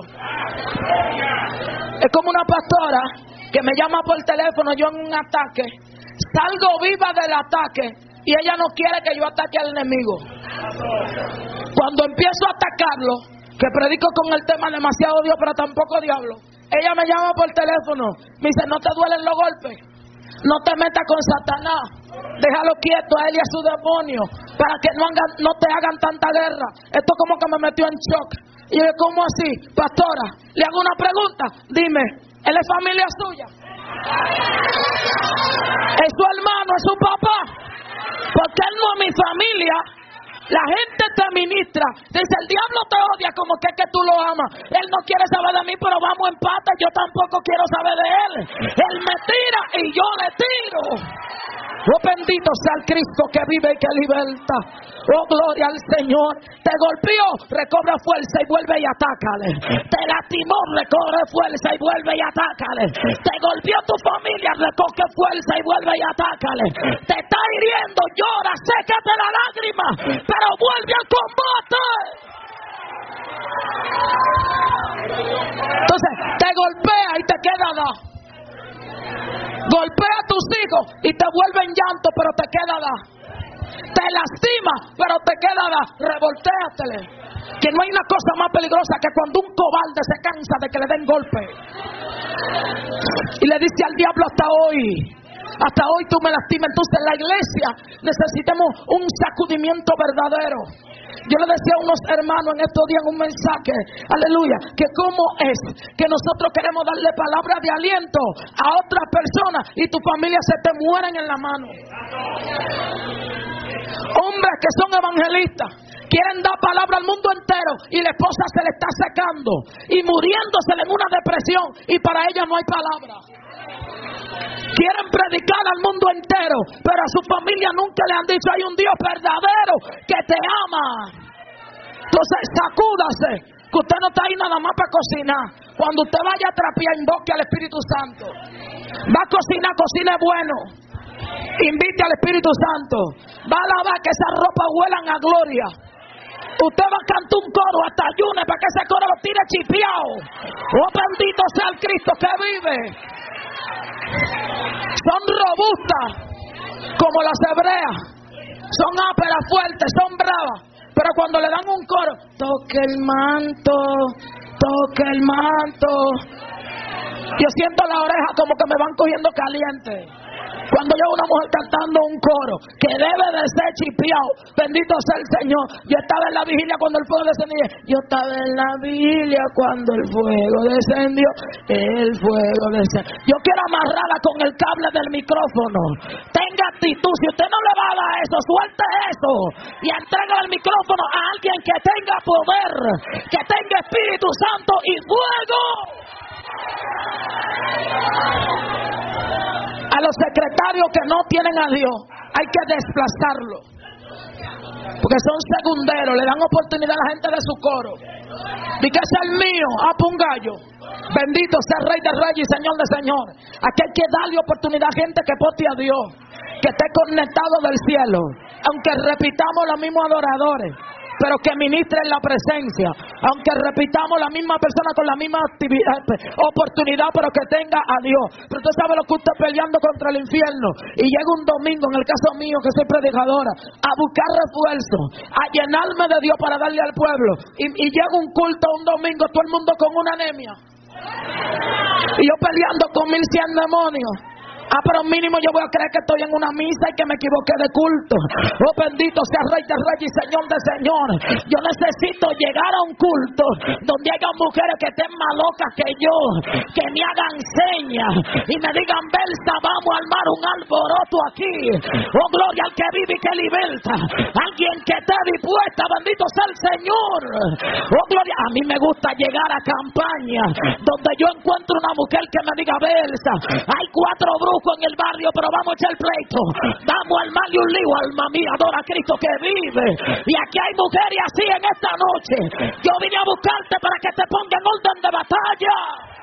Speaker 1: Es como una pastora que me llama por teléfono, yo en un ataque, salgo viva del ataque y ella no quiere que yo ataque al enemigo. Cuando empiezo a atacarlo, que predico con el tema demasiado Dios pero tampoco diablo, ella me llama por teléfono, me dice no te duelen los golpes, no te metas con Satanás, Déjalo quieto a él y a su demonio, para que no te hagan tanta guerra. Esto como que me metió en shock. Y yo, ¿cómo así? Pastora, le hago una pregunta. Dime, ¿él es familia suya? ¿Es su hermano? ¿Es su papá? Porque él no es mi familia. La gente te ministra. Dice, el diablo te odia como que tú lo amas. Él no quiere saber de mí, pero vamos en pata. Yo tampoco quiero saber de él. Él me tira y yo le tiro. Oh, bendito sea el Cristo que vive y que liberta. Oh, gloria al Señor. Te golpeó, recobra fuerza y vuelve y atácale. Te lastimó, recobre fuerza y vuelve y atácale. Te golpeó tu familia, recoge fuerza y vuelve y atácale. Te está hiriendo, llora, sécate la lágrima, pero vuelve al combate. Entonces, te golpea y te queda da. Golpea a tus hijos y te vuelven llanto, pero te queda da. Te lastima, pero te queda da. Revoltéatele. Que no hay una cosa más peligrosa que cuando un cobarde se cansa de que le den golpe y le dice al diablo, hasta hoy tú me lastimas. Entonces en la iglesia necesitamos un sacudimiento verdadero. Yo le decía a unos hermanos en estos días en un mensaje, aleluya, que cómo es que nosotros queremos darle palabras de aliento a otras personas y tu familia se te mueren en la mano. Hombres que son evangelistas quieren dar palabra al mundo entero y la esposa se le está secando y muriéndosele en una depresión y para ella no hay palabra. Quieren predicar al mundo entero, pero a su familia nunca le han dicho, hay un Dios verdadero que te ama. Entonces sacúdase, que usted no está ahí nada más para cocinar. Cuando usted vaya a trapear, invoque al Espíritu Santo. Va a cocinar, cocine bueno. Invite al Espíritu Santo. Va a lavar, que esas ropas huelan a gloria. Usted va a cantar un coro, hasta ayune para que ese coro lo tire chipeado. Oh, bendito sea el Cristo que vive. Son robustas como las hebreas, son ásperas, fuertes, son bravas, pero cuando le dan un coro, toque el manto, yo siento la oreja como que me van cogiendo caliente. Cuando yo veo una mujer cantando un coro que debe de ser chipeado, bendito sea el Señor. Yo estaba en la vigilia cuando el fuego descendió. Yo estaba en la vigilia cuando el fuego descendió. El fuego descendió. Yo quiero amarrarla con el cable del micrófono. Tenga actitud. Si usted no le va a dar eso, suelte eso y entrega el micrófono a alguien que tenga poder, que tenga Espíritu Santo y fuego. A los secretarios que no tienen a Dios hay que desplazarlo, porque son segunderos, le dan oportunidad a la gente de su coro. Di que es el mío, un gallo. Bendito sea Rey de Reyes y Señor de Señores. Aquí hay que darle oportunidad a gente que poste a Dios, que esté conectado del cielo, aunque repitamos los mismos adoradores, pero que ministren la presencia, aunque repitamos la misma persona con la misma oportunidad, pero que tenga a Dios. Pero usted sabe lo que usted peleando contra el infierno y llega un domingo, en el caso mío que soy predicadora, a buscar refuerzo, a llenarme de Dios para darle al pueblo, y llega un culto un domingo, todo el mundo con una anemia y yo peleando con 1100 demonios. Pero mínimo yo voy a creer que estoy en una misa y que me equivoqué de culto. Oh, bendito sea Rey de Reyes y Señor de Señores. Yo necesito llegar a un culto donde haya mujeres que estén más locas que yo, que me hagan señas y me digan, Belsa, vamos a armar un alboroto aquí. Oh, gloria al que vive y que liberta. Alguien que esté dispuesta, bendito sea el Señor. Oh, gloria. A mí me gusta llegar a campaña donde yo encuentro una mujer que me diga, Belsa, hay 4 brujos en el barrio, pero vamos a echar el pleito, vamos a armarle un lío. Alma mía, adora a Cristo que vive. Y aquí hay mujeres así en esta noche. Yo vine a buscarte para que te ponga en orden de batalla.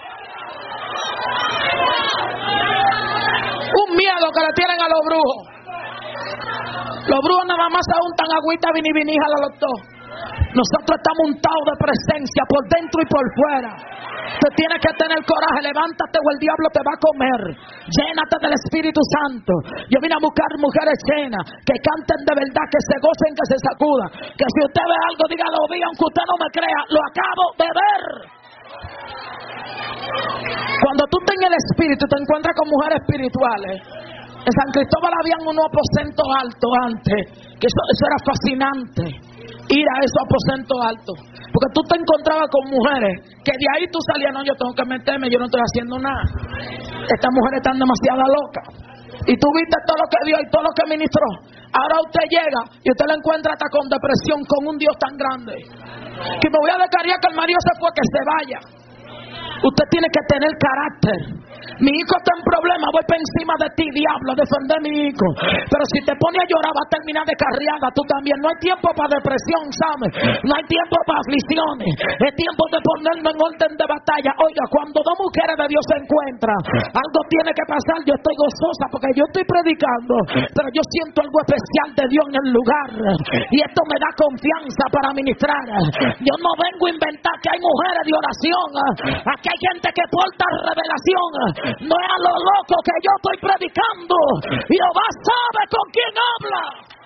Speaker 1: Un miedo que le tienen a los brujos. Los brujos nada más se untan agüita, vini, jala los dos. Nosotros estamos untados de presencia por dentro y por fuera. Tú tienes que tener coraje, levántate o el diablo te va a comer. Llénate del Espíritu Santo. Yo vine a buscar mujeres llenas, que canten de verdad, que se gocen, que se sacudan. Que si usted ve algo, diga, lo vi, aunque usted no me crea, lo acabo de ver. Cuando tú tengas el Espíritu, te encuentras con mujeres espirituales. En San Cristóbal habían unos aposentos altos antes, que eso era fascinante, ir a esos aposentos altos, porque tú te encontrabas con mujeres que de ahí tú salías, no, yo tengo que meterme, yo no estoy haciendo nada, estas mujeres están demasiado locas. Y tú viste todo lo que dio y todo lo que ministró. Ahora usted llega y usted la encuentra hasta con depresión, con un Dios tan grande, que me voy a descargar que el marido se fue, que se vaya. Usted tiene que tener carácter. Mi hijo está en problemas, voy para encima de ti, diablo, a defender a mi hijo. Pero si te pone a llorar, va a terminar descarriada tú también. No hay tiempo para depresión, ¿sabes? No hay tiempo para aflicciones. Es tiempo de ponernos en orden de batalla. Oiga, cuando dos mujeres de Dios se encuentran, algo tiene que pasar. Yo estoy gozosa porque yo estoy predicando, pero yo siento algo especial de Dios en el lugar. Y esto me da confianza para ministrar. Yo no vengo a inventar que hay mujeres de oración. Aquí hay gente que porta revelación. No es a lo loco que yo estoy predicando. Jehová sabe con quién habla.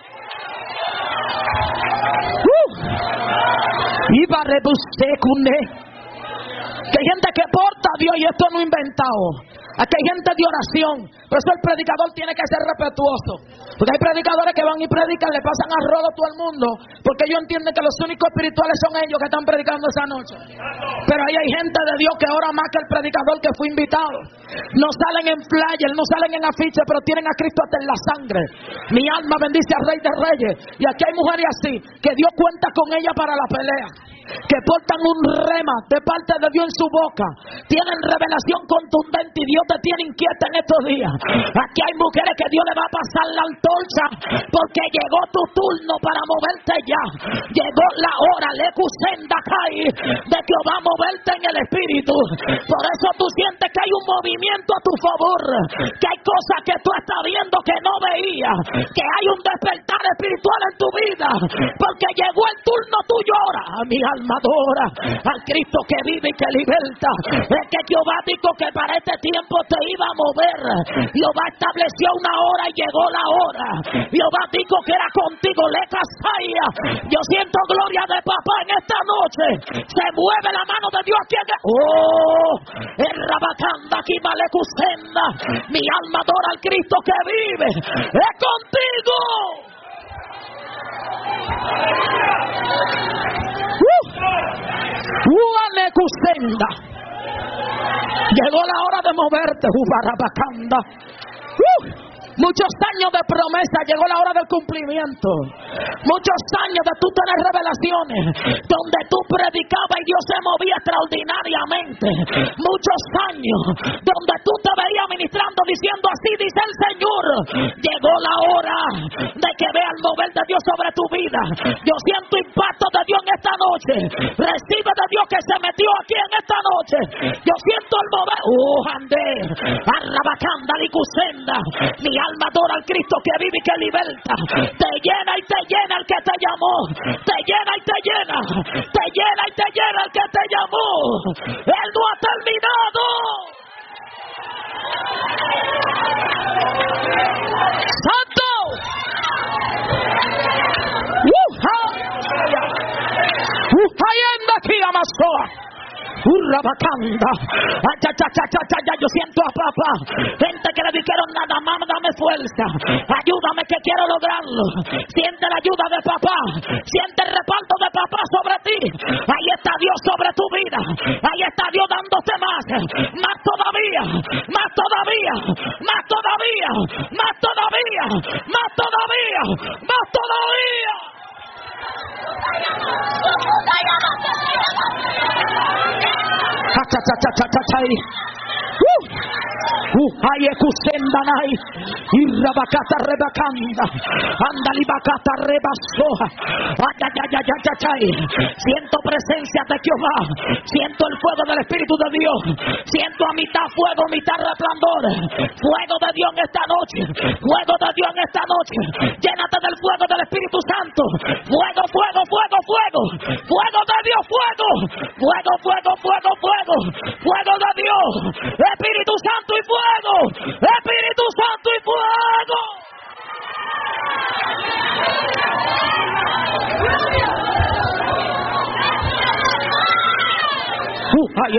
Speaker 1: Iba a rebusecune. Que hay gente que porta a Dios y esto no inventado. Aquí hay gente de oración. Por eso el predicador tiene que ser respetuoso. Porque hay predicadores que van y predican, le pasan a rodo a todo el mundo, porque ellos entienden que los únicos espirituales son ellos que están predicando esa noche. Pero ahí hay gente de Dios que ora más que el predicador que fue invitado. No salen en flyer, no salen en afiche, pero tienen a Cristo hasta en la sangre. Mi alma bendice al Rey de Reyes. Y aquí hay mujeres así, que Dios cuenta con ella para la pelea, que portan un rema de parte de Dios en su boca, tienen revelación contundente y Dios te tiene inquieta en estos días. Aquí hay mujeres que Dios le va a pasar la antorcha porque llegó tu turno para moverte ya. Llegó la hora, lecusenda kai, de que va a moverte en el espíritu. Por eso tú sientes que hay un movimiento a tu favor, que hay cosas que tú estás viendo que no veías, que hay un despertar espiritual en tu vida, porque llegó el turno tuyo ahora. Mi alma adora al Cristo que vive y que liberta. Es que Jehová dijo que para este tiempo te iba a mover. Jehová estableció una hora y llegó la hora. Jehová dijo que era contigo, le casaya. Yo siento gloria de papá en esta noche. Se mueve la mano de Dios aquí. El rabacanda aquí malecusenda. Mi alma adora al Cristo que vive. Es contigo. Llegó la hora de moverte. Muchos años de promesa, llegó la hora del cumplimiento. Muchos años de tú tener revelaciones, donde tú predicabas y Dios se movía extraordinariamente. Muchos años donde tú te veías ministrando diciendo así dice el Señor. Llegó la hora de que veas el mover de Dios sobre tu vida. Yo siento impacto de Dios en esta noche. Recibe de Dios que se metió aquí en esta noche. Yo siento el mover. Arrabacanda licusenda. Mi alma adora al Cristo que vive y que liberta. Te llena y te llena el que te llamó. Te llena y te llena. Te llena y te llena el que te llamó. Él no ha terminado. ¡Santo! ¡Hayenda aquí amasoa! Urrabacanda. Yo siento a papá. Gente que le dijeron nada más, dame fuerza. Ayúdame que quiero lograrlo. Siente la ayuda de papá. Siente el respaldo de papá sobre ti. Ahí está Dios sobre tu vida. Ahí está Dios dándote más. Más todavía. Más todavía. Más todavía. Más todavía. Más todavía. Más todavía. Ay, ecusendanay, irrabacata rebacanda, andalibacata rebasoja. Siento presencia de Jehová, siento el fuego del Espíritu de Dios, siento a mitad fuego, mitad resplandor. Fuego de Dios en esta noche, fuego de Dios en esta noche. Llénate del fuego del Espíritu Santo. Fuego, fuego, fuego, fuego. Fuego de Dios, fuego. Fuego, fuego, fuego, fuego. Fuego de Dios, Espíritu Santo y fuego. Espíritu Santo y fuego. Ay,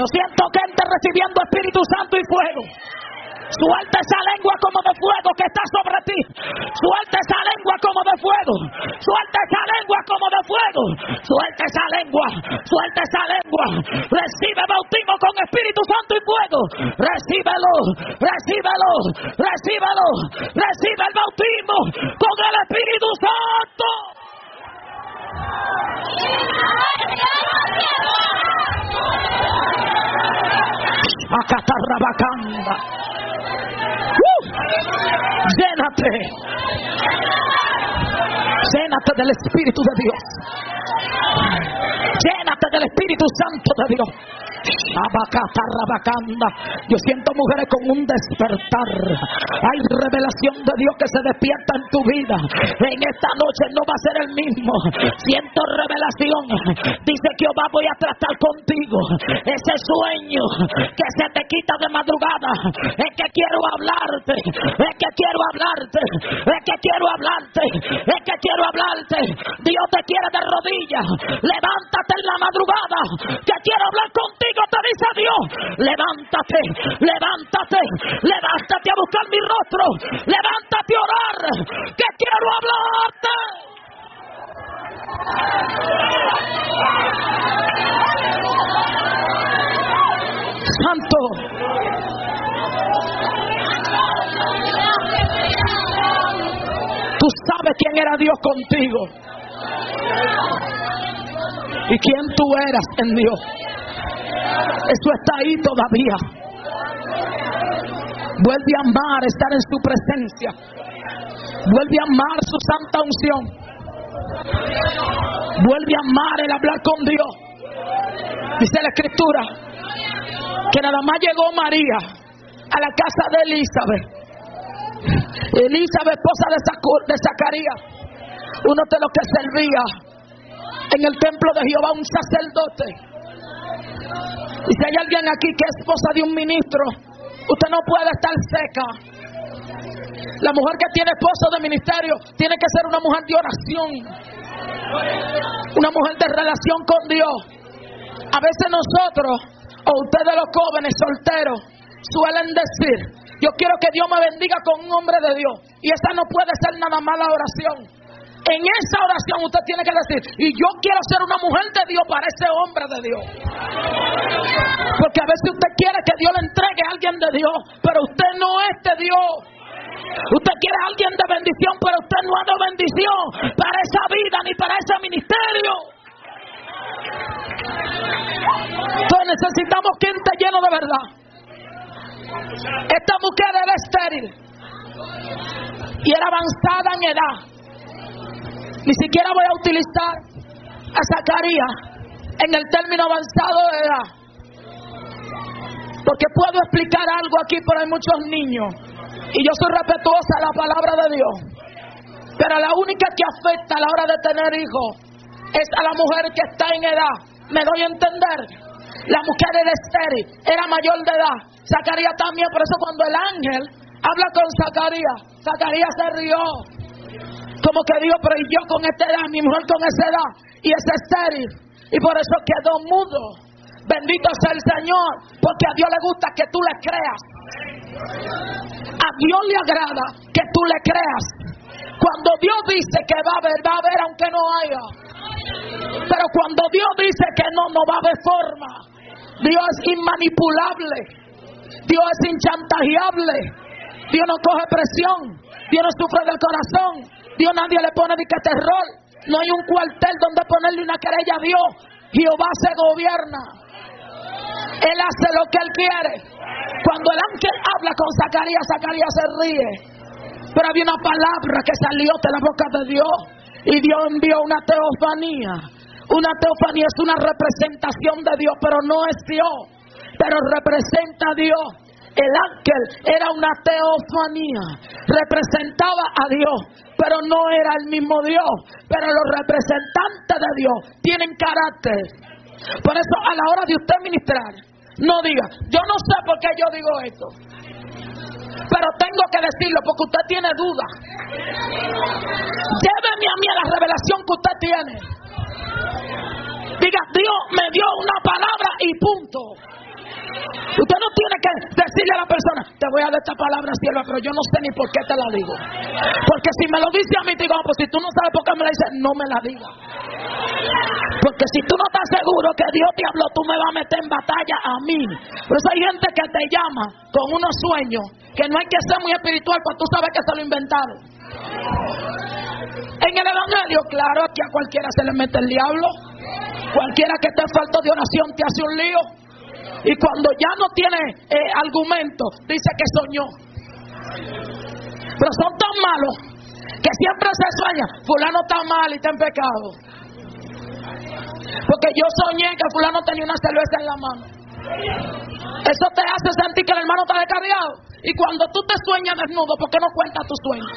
Speaker 1: siento gente recibiendo Espíritu Santo y fuego. Suelta esa lengua como de fuego que está sobre ti. Suelta esa lengua como de fuego. Suelta esa lengua como de fuego. Suelta esa lengua. Suelta esa lengua. Recibe bautismo con Espíritu Santo y fuego. Recíbelo. Recíbelo. Recíbelo. Recibe el bautismo con el Espíritu Santo. Acatarrabacanda. Llénate. Llénate del Espíritu de Dios. Llénate del Espíritu Santo de Dios. Yo siento mujeres con un despertar. Hay revelación de Dios que se despierta en tu vida. En esta noche no va a ser el mismo. Siento revelación. Dice Jehová, voy a tratar contigo. Ese sueño que se te quita de madrugada. Es que quiero hablarte. Es que quiero hablarte. Es que quiero hablarte. Es que quiero hablarte. Dios te quiere de rodillas. Levántate en la madrugada. Que quiero hablar contigo. Te dice Dios, levántate, levántate, levántate a buscar mi rostro, levántate a orar, que quiero hablarte. Santo, tú sabes quién era Dios contigo y quién tú eras en Dios. Eso está ahí todavía. Vuelve a amar estar en su presencia. Vuelve a amar su santa unción. Vuelve a amar el hablar con Dios. Dice la Escritura que nada más llegó María a la casa de Elizabeth. Elizabeth, esposa de Zacarías, uno de los que servía en el templo de Jehová, un sacerdote. Y si hay alguien aquí que es esposa de un ministro, usted no puede estar seca. La mujer que tiene esposo de ministerio tiene que ser una mujer de oración, una mujer de relación con Dios. A veces nosotros, o ustedes los jóvenes solteros, suelen decir, yo quiero que Dios me bendiga con un hombre de Dios. Y esa no puede ser nada más la oración. En esa oración usted tiene que decir, y yo quiero ser una mujer de Dios para ese hombre de Dios. Porque a veces usted quiere que Dios le entregue a alguien de Dios, pero usted no es de Dios. Usted quiere a alguien de bendición, pero usted no es de bendición para esa vida ni para ese ministerio. Entonces necesitamos gente lleno de verdad. Esta mujer era estéril y era avanzada en edad. Ni siquiera voy a utilizar a Zacarías en el término avanzado de edad, porque puedo explicar algo aquí, pero hay muchos niños y yo soy respetuosa a la palabra de Dios. Pero la única que afecta a la hora de tener hijos es a la mujer que está en edad. ¿Me doy a entender? La mujer era estéril, era mayor de edad. Zacarías también. Por eso cuando el ángel habla con Zacarías, Zacarías se rió. Como que dijo, pero yo con esta edad, mi mujer con esa edad, y es estéril, y por eso quedó mudo. Bendito sea el Señor, porque a Dios le gusta que tú le creas. A Dios le agrada que tú le creas. Cuando Dios dice que va a haber aunque no haya. Pero cuando Dios dice que no va a haber forma. Dios es inmanipulable, Dios es inchantajeable, Dios no coge presión, Dios no sufre del corazón. Dios nadie le pone ni que terror. No hay un cuartel donde ponerle una querella a Dios. Jehová se gobierna. Él hace lo que Él quiere. Cuando el ángel habla con Zacarías, Zacarías se ríe. Pero había una palabra que salió de la boca de Dios. Y Dios envió una teofanía. Una teofanía es una representación de Dios, pero no es Dios. Pero representa a Dios. El ángel era una teofanía, representaba a Dios, pero no era el mismo Dios. Pero los representantes de Dios tienen carácter. Por eso a la hora de usted ministrar, no diga, yo no sé por qué yo digo esto, pero tengo que decirlo porque usted tiene duda. Lléveme a mí a la revelación que usted tiene. Diga, Dios me dio una palabra y punto. Usted no tiene que decirle a la persona, te voy a dar esta palabra, sierva, pero yo no sé ni por qué te la digo. Porque si me lo dice a mí, te digo, pues si tú no sabes por qué me la dices, no me la digas. Porque si tú no estás seguro que Dios te habló, tú me vas a meter en batalla a mí. Por eso hay gente que te llama con unos sueños que no hay que ser muy espiritual, pues tú sabes que se lo inventaron. En el evangelio, claro, aquí a cualquiera se le mete el diablo. Cualquiera que te falta de oración te hace un lío. Y cuando ya no tiene argumento, dice que soñó. Pero son tan malos que siempre se sueña, fulano está mal y está en pecado. Porque yo soñé que fulano tenía una cerveza en la mano. Eso te hace sentir que el hermano está descarriado. Y cuando tú te sueñas desnudo, ¿por qué no cuentas tu sueño?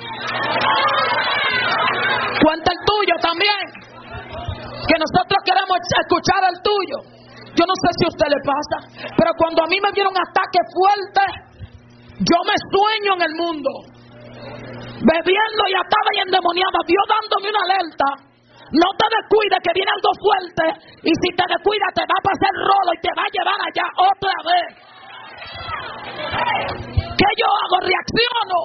Speaker 1: Cuenta el tuyo también. Que nosotros queremos escuchar el tuyo. Yo no sé si a usted le pasa, pero cuando a mí me dieron ataques fuertes, yo me sueño en el mundo, bebiendo y estaba y endemoniada, Dios dándome una alerta. No te descuides que viene algo fuerte, y si te descuidas te va a pasar rolo y te va a llevar allá otra vez. ¿Qué yo hago? Reacciono.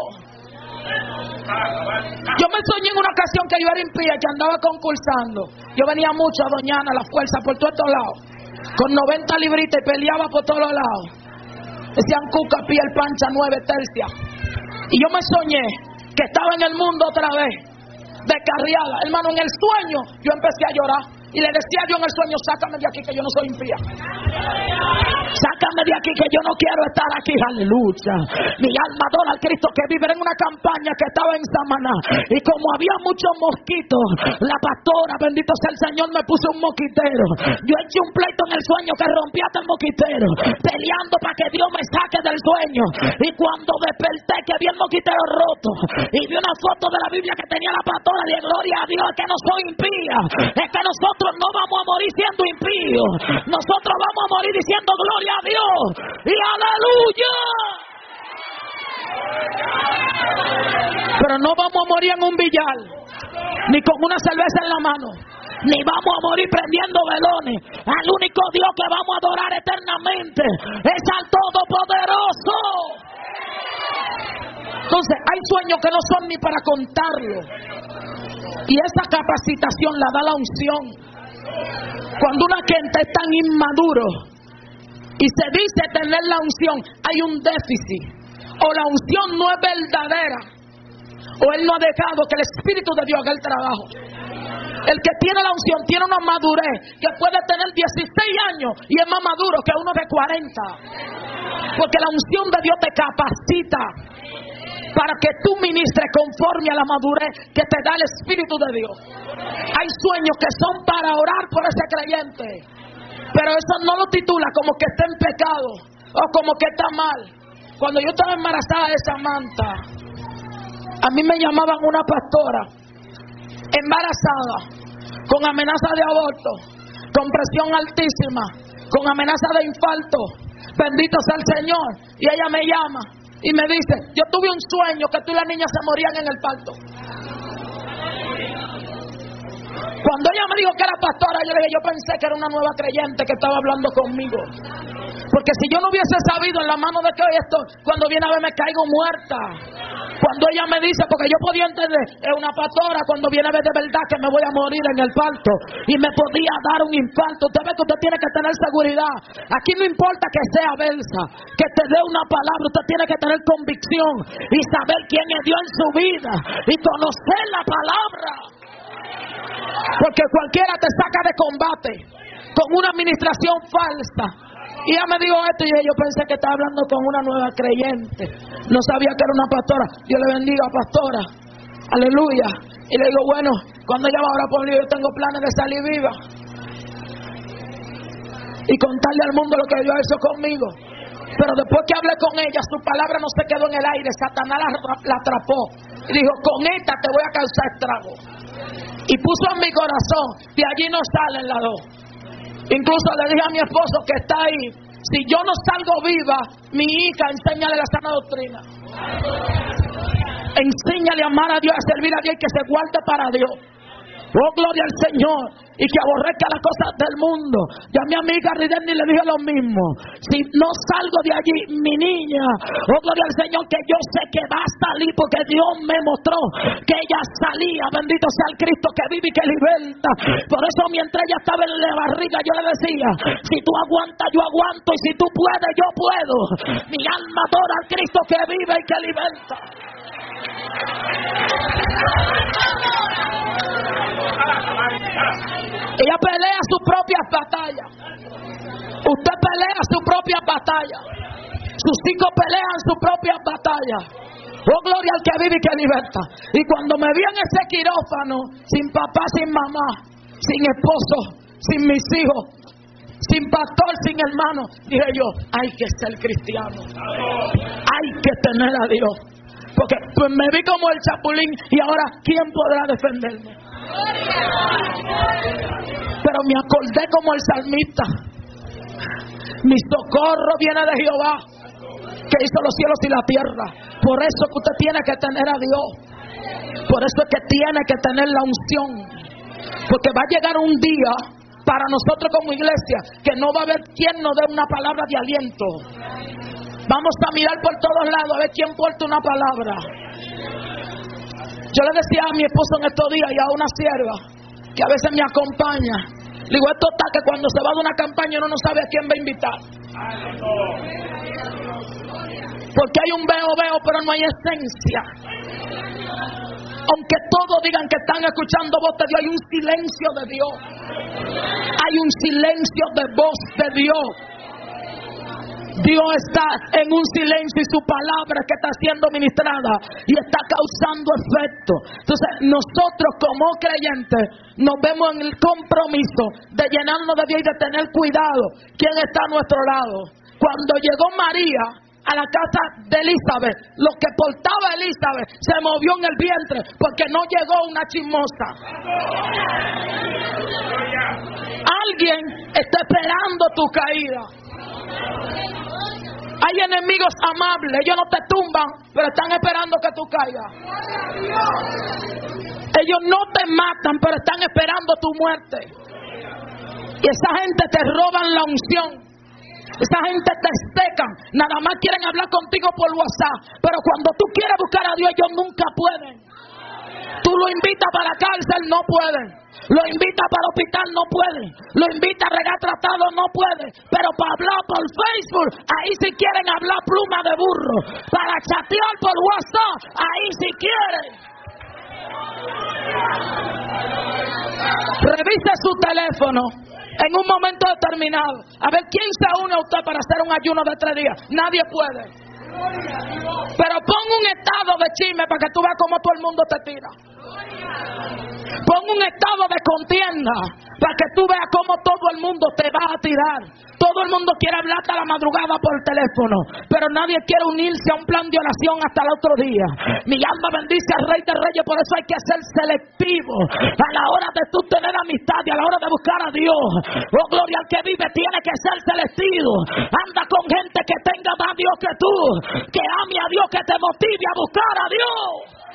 Speaker 1: Yo me soñé en una ocasión que yo era impía, que andaba concursando. Yo venía mucho a Doñana, a la fuerza, por todos estos lados, con 90 libritas y peleaba por todos los lados. Decían cuca, piel, pancha, 9 tercias. Y yo me soñé que estaba en el mundo otra vez, descarriada. Hermano, en el sueño yo empecé a llorar. Y le decía yo en el sueño, sácame de aquí que yo no soy impía. Sácame de aquí que yo no quiero estar aquí. Aleluya. Mi alma adora al Cristo que vive en una campaña que estaba en Samaná. Y como había muchos mosquitos, la pastora, bendito sea el Señor, me puso un mosquitero. Yo eché un pleito en el sueño que rompí hasta el mosquitero, peleando para que Dios me saque del sueño. Y cuando desperté que vi el mosquitero roto y vi una foto de la Biblia que tenía la pastora, de gloria a Dios, es que no soy impía. Es que nosotros no vamos a morir siendo impíos. Nosotros vamos a morir diciendo gloria a Dios y aleluya. Pero no vamos a morir en un billar, ni con una cerveza en la mano, ni vamos a morir prendiendo velones. Al único Dios que vamos a adorar eternamente es al Todopoderoso. Entonces hay sueños que no son ni para contarlo, y esa capacitación la da la unción. Cuando una gente es tan inmaduro y se dice tener la unción, hay un déficit. O la unción no es verdadera, o él no ha dejado que el Espíritu de Dios haga el trabajo. El que tiene la unción tiene una madurez que puede tener 16 años y es más maduro que uno de 40. Porque la unción de Dios te capacita para que tú ministres conforme a la madurez que te da el Espíritu de Dios. Hay sueños que son para orar por ese creyente, pero eso no lo titula como que está en pecado o como que está mal. Cuando yo estaba embarazada de Samantha, a mí me llamaban una pastora embarazada, con amenaza de aborto, con presión altísima, con amenaza de infarto. Bendito sea el Señor. Y ella me llama y me dice, yo tuve un sueño que tú y la niña se morían en el parto. Cuando ella me dijo que era pastora, yo pensé que era una nueva creyente que estaba hablando conmigo. Porque si yo no hubiese sabido en la mano de que hoy estoy, cuando viene a ver me caigo muerta. Cuando ella me dice, porque yo podía entender, es una pastora, cuando viene a ver de verdad que me voy a morir en el parto y me podía dar un infarto. Usted ve que usted tiene que tener seguridad. Aquí no importa que sea Belsa, que te dé una palabra, usted tiene que tener convicción y saber quién es Dios en su vida y conocer la palabra. Porque cualquiera te saca de combate con una administración falsa. Y ella me dijo esto y yo pensé que estaba hablando con una nueva creyente. No sabía que era una pastora. Dios le bendiga, pastora. Aleluya. Y le digo, bueno, cuando ella va ahora por mí, yo tengo planes de salir viva y contarle al mundo lo que Dios hizo conmigo. Pero después que hablé con ella, su palabra no se quedó en el aire. Satanás la atrapó y dijo, con esta te voy a causar estrago. Y puso en mi corazón, de allí no salen las dos. Incluso le dije a mi esposo que está ahí, si yo no salgo viva, mi hija, enséñale la sana doctrina. Enséñale a amar a Dios, a servir a Dios y que se guarde para Dios. Oh, gloria al Señor. Y que aborrezca las cosas del mundo. Llamé a mi hija Rideni y le dije lo mismo. Si no salgo de allí, mi niña, oh gloria al Señor, que yo sé que va a salir porque Dios me mostró que ella salía. Bendito sea el Cristo que vive y que liberta. Por eso mientras ella estaba en la barriga yo le decía, si tú aguantas yo aguanto, y si tú puedes yo puedo. Mi alma adora al Cristo que vive y que liberta. Ella pelea sus propias batallas. Usted pelea sus propias batallas. Sus hijos pelean sus propias batallas. Oh, gloria al que vive y que liberta. Y cuando me vi en ese quirófano, sin papá, sin mamá, sin esposo, sin mis hijos, sin pastor, sin hermano, dije yo, hay que ser cristiano. Hay que tener a Dios. Porque pues me vi como el chapulín y ahora ¿quién podrá defenderme? Pero me acordé como el salmista. Mi socorro viene de Jehová, que hizo los cielos y la tierra. Por eso que usted tiene que tener a Dios. Por eso es que tiene que tener la unción. Porque va a llegar un día para nosotros como iglesia que no va a haber quien nos dé una palabra de aliento. Vamos a mirar por todos lados a ver quién porta una palabra. Yo le decía a mi esposo en estos días y a una sierva que a veces me acompaña, le digo, esto está que cuando se va de una campaña uno no sabe a quién va a invitar. Porque hay un veo, pero no hay esencia. Aunque todos digan que están escuchando voz de Dios, hay un silencio de Dios. Hay un silencio de voz de Dios. Dios está en un silencio y su palabra que está siendo ministrada y está causando efecto. Entonces nosotros como creyentes nos vemos en el compromiso de llenarnos de Dios y de tener cuidado. ¿Quién está a nuestro lado? Cuando llegó María a la casa de Elizabeth, lo que portaba Elizabeth se movió en el vientre porque no llegó una chismosa. Alguien está esperando tu caída. Hay enemigos amables, ellos no te tumban, pero están esperando que tú caigas. Ellos no te matan, pero están esperando tu muerte. Y esa gente te roban la unción. Esa gente te secan. Nada más quieren hablar contigo por WhatsApp, pero cuando tú quieres buscar a Dios, ellos nunca pueden. Tú lo invitas para la cárcel, no pueden. Lo invitas para el hospital, no pueden. Lo invitas a regar tratado, no pueden. Pero para hablar por Facebook, ahí sí quieren hablar pluma de burro. Para chatear por WhatsApp, ahí sí quieren. Revise su teléfono en un momento determinado. A ver quién se une a usted para hacer un ayuno de 3 días. Nadie puede. Pero pon un estado de chisme para que tú veas cómo todo el mundo te tira. Pon un estado de contienda para que tú veas cómo todo el mundo te va a tirar. Todo el mundo quiere hablarte a la madrugada por teléfono, pero nadie quiere unirse a un plan de oración hasta el otro día. Mi alma bendice al Rey de Reyes, por eso hay que ser selectivo a la hora de tú tener amistad y a la hora de buscar a Dios. Oh, gloria al que vive, tiene que ser selectivo. Anda con gente que tenga más Dios que tú, que ame a Dios, que te motive a buscar a Dios.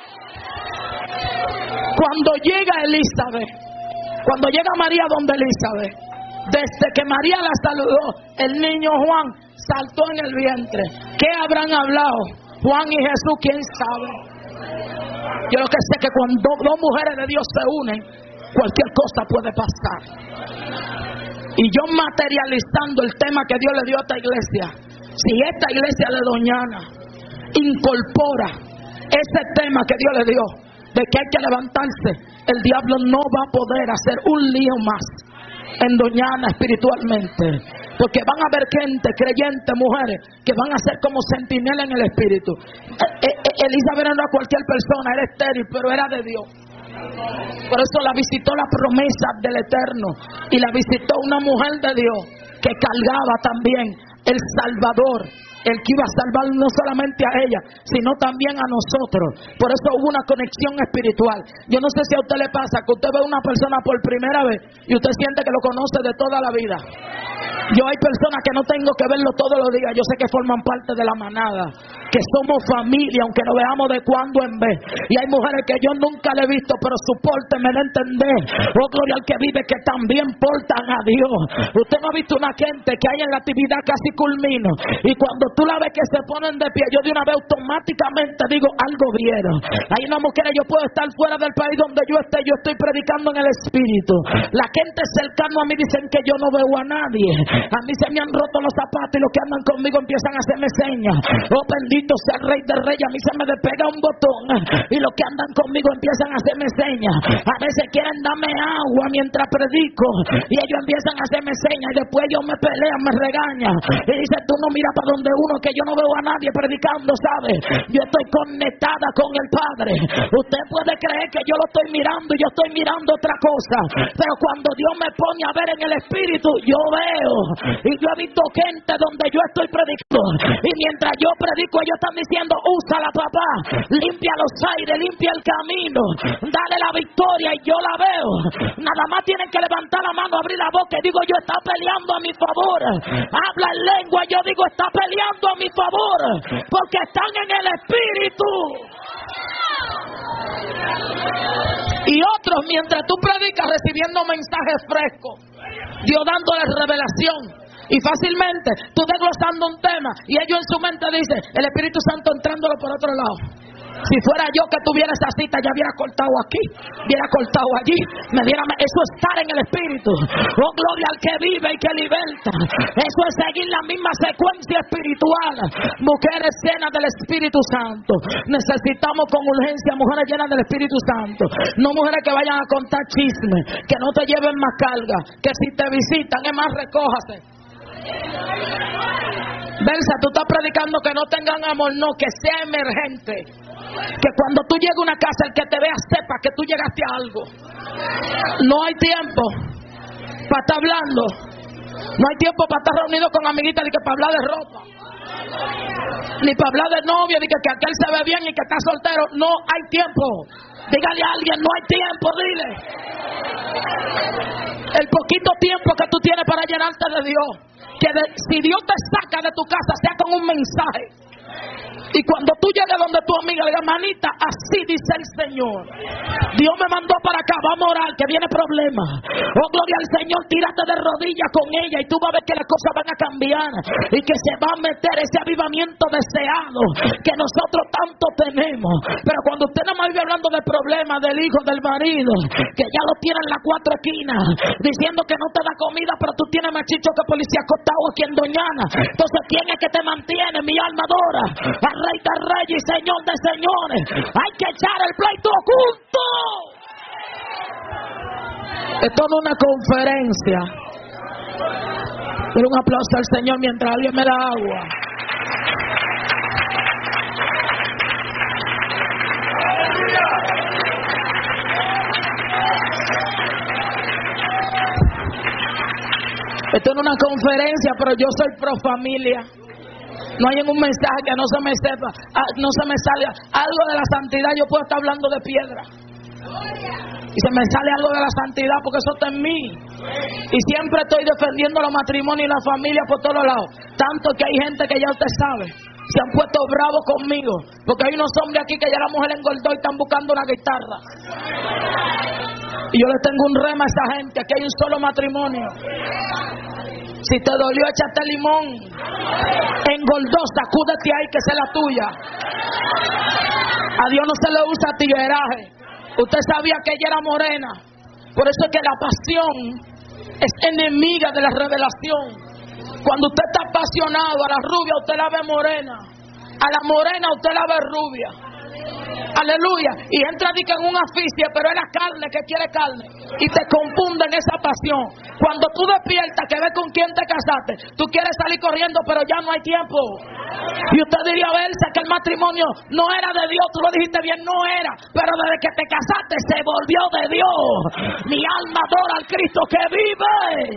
Speaker 1: Cuando llega Elizabeth, cuando llega María donde Elizabeth, desde que María la saludó, el niño Juan saltó en el vientre. ¿Qué habrán hablado Juan y Jesús? ¿Quién sabe? Yo lo que sé es que cuando 2 mujeres de Dios se unen, cualquier cosa puede pasar. Y yo materializando el tema que Dios le dio a esta iglesia, si esta iglesia de Doñana incorpora ese tema que Dios le dio, de que hay que levantarse, el diablo no va a poder hacer un lío más en Doñana espiritualmente, porque van a haber gente, creyentes, mujeres, que van a ser como centinelas en el espíritu. Elizabeth no era cualquier persona, era estéril, pero era de Dios. Por eso la visitó la promesa del Eterno, y la visitó una mujer de Dios que cargaba también el Salvador, el que iba a salvar no solamente a ella, sino también a nosotros. Por eso hubo una conexión espiritual. Yo no sé si a usted le pasa que usted ve a una persona por primera vez y usted siente que lo conoce de toda la vida. Yo hay personas que no tengo que verlo todos los días, yo sé que forman parte de la manada, que somos familia, aunque nos veamos de cuando en vez. Y hay mujeres que yo nunca le he visto, pero su porte me da a entender, oh gloria al que vive, que también portan a Dios. Usted no ha visto una gente que hay en la actividad casi culmino, y cuando tú la ves que se ponen de pie, yo de una vez automáticamente digo, algo vieron. Hay una mujer, yo puedo estar fuera del país donde yo esté, yo estoy predicando en el Espíritu. La gente cercana a mí dicen que yo no veo a nadie. A mí se me han roto los zapatos y los que andan conmigo empiezan a hacerme señas. Oh, bendito sea el Rey de Reyes. A mí se me despega un botón y los que andan conmigo empiezan a hacerme señas. A veces quieren darme agua mientras predico y ellos empiezan a hacerme señas, y después ellos me pelean, me regañan y dicen, tú no miras para donde uno, que yo no veo a nadie predicando, ¿sabes? Yo estoy conectada con el Padre. Usted puede creer que yo lo estoy mirando y yo estoy mirando otra cosa, pero cuando Dios me pone a ver en el Espíritu, yo veo. Y yo he visto gente donde yo estoy predicando, y mientras yo predico ellos están diciendo, úsala papá, limpia los aires, limpia el camino, dale la victoria, y yo la veo. Nada más tienen que levantar la mano, abrir la boca y digo, yo está peleando a mi favor. Habla en lengua, yo digo, está peleando a mi favor, porque están en el Espíritu. Y otros, mientras tú predicas, recibiendo mensajes frescos, Dios dándole revelación, y fácilmente tú desglosando un tema y ellos en su mente dicen, el Espíritu Santo entrándolo por otro lado. Si fuera yo que tuviera esa cita, ya hubiera cortado aquí, hubiera cortado allí, me diera, eso es estar en el Espíritu. Oh, gloria al que vive y que liberta. Eso es seguir la misma secuencia espiritual. Mujeres llenas del Espíritu Santo. Necesitamos con urgencia mujeres llenas del Espíritu Santo. No mujeres que vayan a contar chismes, que no te lleven más carga, que si te visitan, es más, recójase. Belsa, tú estás predicando que no tengan amor, no, que sea emergente. Que cuando tú llegues a una casa, el que te vea sepa que tú llegaste a algo. No hay tiempo para estar hablando. No hay tiempo para estar reunido con amiguitas ni que para hablar de ropa, ni para hablar de novio, ni que aquel se ve bien y que está soltero. No hay tiempo. Dígale a alguien, no hay tiempo, dile. El poquito tiempo que tú tienes para llenarte de Dios, si Dios te saca de tu casa, sea con un mensaje. Y cuando tú llegues donde tu amiga le diga, manita, así dice el Señor, Dios me mandó para acá, vamos a orar, que viene problema. Oh, gloria al Señor, tírate de rodillas con ella y tú vas a ver que las cosas van a cambiar y que se va a meter ese avivamiento deseado que nosotros tanto tenemos. Pero cuando usted nada más vive hablando de problemas del hijo, del marido, que ya lo tiene en las cuatro esquinas, diciendo que no te da comida, pero tú tienes más chicho que policía acostado aquí en Doñana. Entonces, ¿quién es que te mantiene? Mi alma adora al Rey de Reyes y Señor de Señores. Hay que echar el pleito oculto. Esto no es una conferencia. Pero un aplauso al Señor mientras alguien me da agua. Esto no es una conferencia, pero yo soy pro familia. No hay un mensaje que no se me sepa, no se me salga algo de la santidad. Yo puedo estar hablando de piedra y se me sale algo de la santidad porque eso está en mí. Y siempre estoy defendiendo los matrimonios y la familia por todos lados. Tanto que hay gente que ya usted sabe, se han puesto bravos conmigo porque hay unos hombres aquí que ya la mujer engordó y están buscando una guitarra. Y yo les tengo un rema a esa gente. Aquí hay un solo matrimonio. Si te dolió, échate limón. Engordó, sacúdete ahí que esa es la tuya. A Dios no se le usa tigueraje. Usted sabía que ella era morena. Por eso es que la pasión es enemiga de la revelación. Cuando usted está apasionado, a la rubia usted la ve morena, a la morena usted la ve rubia. Aleluya. Y entra en un asfixia, pero es la carne que quiere carne y te confunde en esa pasión. Cuando tú despiertas que ves con quién te casaste, tú quieres salir corriendo, pero ya no hay tiempo. Y usted diría, Belsa, que el matrimonio no era de Dios. Tú lo dijiste bien, no era, pero desde que te casaste se volvió de Dios. Mi alma adora al Cristo que vive.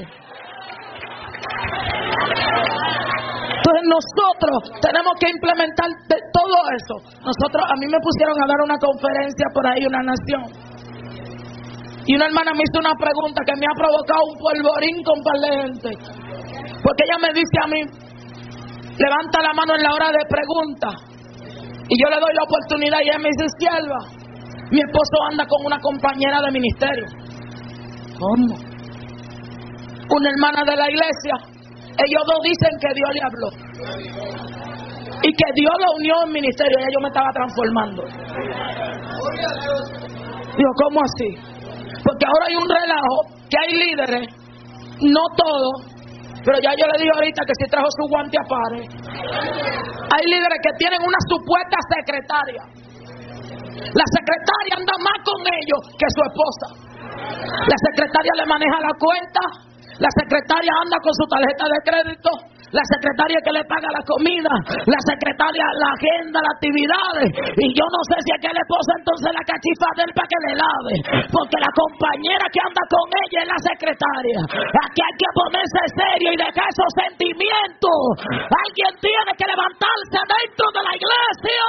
Speaker 1: Entonces nosotros tenemos que implementar todo eso. A mí me pusieron a dar una conferencia por ahí, una nación, y una hermana me hizo una pregunta que me ha provocado un polvorín con par de gente, porque ella me dice a mí, levanta la mano en la hora de preguntas, Y yo le doy la oportunidad y ella me dice, sierva, mi esposo anda con una compañera de ministerio. ¿Cómo? Una hermana de la iglesia. Ellos dos dicen que Dios le habló y que Dios lo unió en ministerio. Y yo me estaba transformando. Digo, ¿cómo así? Porque ahora hay un relajo, que hay líderes, no todos, pero ya yo le dije ahorita que si trajo su guante a pares. Hay líderes que tienen una supuesta secretaria. La secretaria anda más con ellos que su esposa. La secretaria le maneja la cuenta. La secretaria anda con su tarjeta de crédito. La secretaria que le paga la comida. La secretaria la agenda, las actividades. Y yo no sé si es que la esposa entonces la cachifa de él para que le lave. Porque la compañera que anda con ella es la secretaria. Aquí hay que ponerse serio y dejar esos sentimientos. Alguien tiene que levantarse dentro de la iglesia.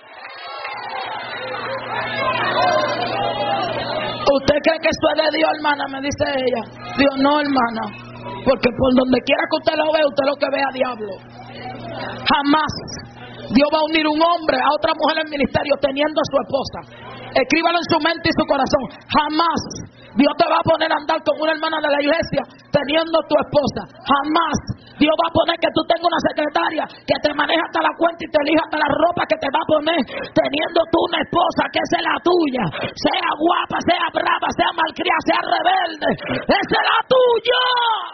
Speaker 1: ¿Usted cree que esto es de Dios, hermana? Me dice ella. Dios, no, hermana. Porque por donde quiera que usted lo vea, usted lo que ve a diablo. Jamás Dios va a unir un hombre a otra mujer en ministerio teniendo a su esposa. Escríbalo en su mente y su corazón. Jamás Dios te va a poner a andar con una hermana de la iglesia teniendo a tu esposa. Jamás Dios va a poner que tú tengas una secretaria que te maneja hasta la cuenta y te elija hasta la ropa que te va a poner teniendo tú una esposa que esa es la tuya. Sea guapa, sea brava, sea malcriada, sea rebelde. Esa es la tuya.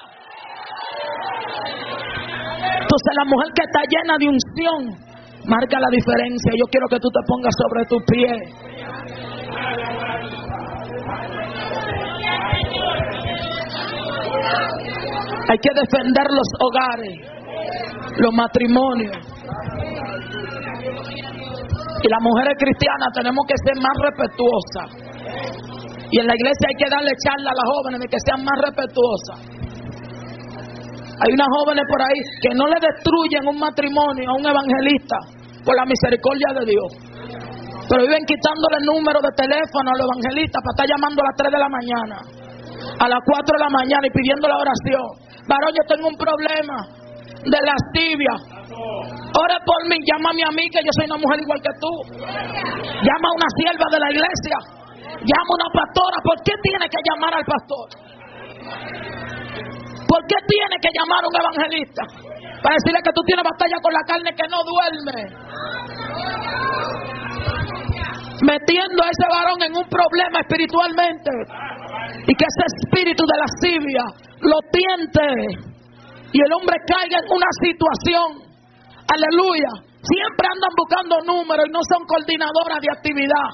Speaker 1: Entonces la mujer que está llena de unción marca la diferencia. Yo quiero que tú te pongas sobre tus pies. Hay que defender los hogares, los matrimonios. Y las mujeres cristianas tenemos que ser más respetuosas. Y en la iglesia hay que darle charla a las jóvenes de que sean más respetuosas. Hay unas jóvenes por ahí que no le destruyen un matrimonio a un evangelista por la misericordia de Dios. Pero viven quitándole el número de teléfono al evangelista para estar llamando a las 3 de la mañana, a las 4 de la mañana y pidiendo la oración. Varón, yo tengo un problema de lascivia. Ore por mí, llámame a mí que yo soy una mujer igual que tú. Llama a una sierva de la iglesia. Llama a una pastora. ¿Por qué tiene que llamar al pastor? ¿Por qué tiene que llamar a un evangelista? Para decirle que tú tienes batalla con la carne que no duerme. Metiendo a ese varón en un problema espiritualmente. Y que ese espíritu de lascivia lo tiente. Y el hombre caiga en una situación. Aleluya. Siempre andan buscando números y no son coordinadoras de actividad.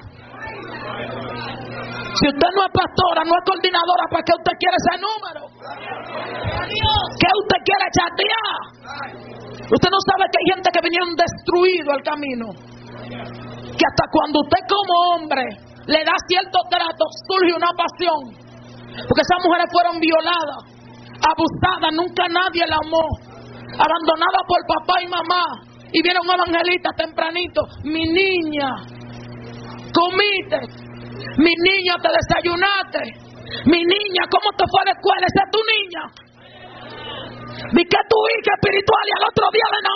Speaker 1: Si usted no es pastora, no es coordinadora, ¿para qué usted quiere ese número? ¿Qué usted quiere chatear? Usted no sabe que hay gente que vinieron destruido al camino. Que hasta cuando usted como hombre le da cierto trato, surge una pasión. Porque esas mujeres fueron violadas, abusadas, nunca nadie la amó, abandonadas por papá y mamá. Y viene un evangelista tempranito. Mi niña, comiste. Mi niña, te desayunaste. Mi niña, ¿cómo te fue a la escuela? Esa es tu niña. Vi que tu hija espiritual y al otro día la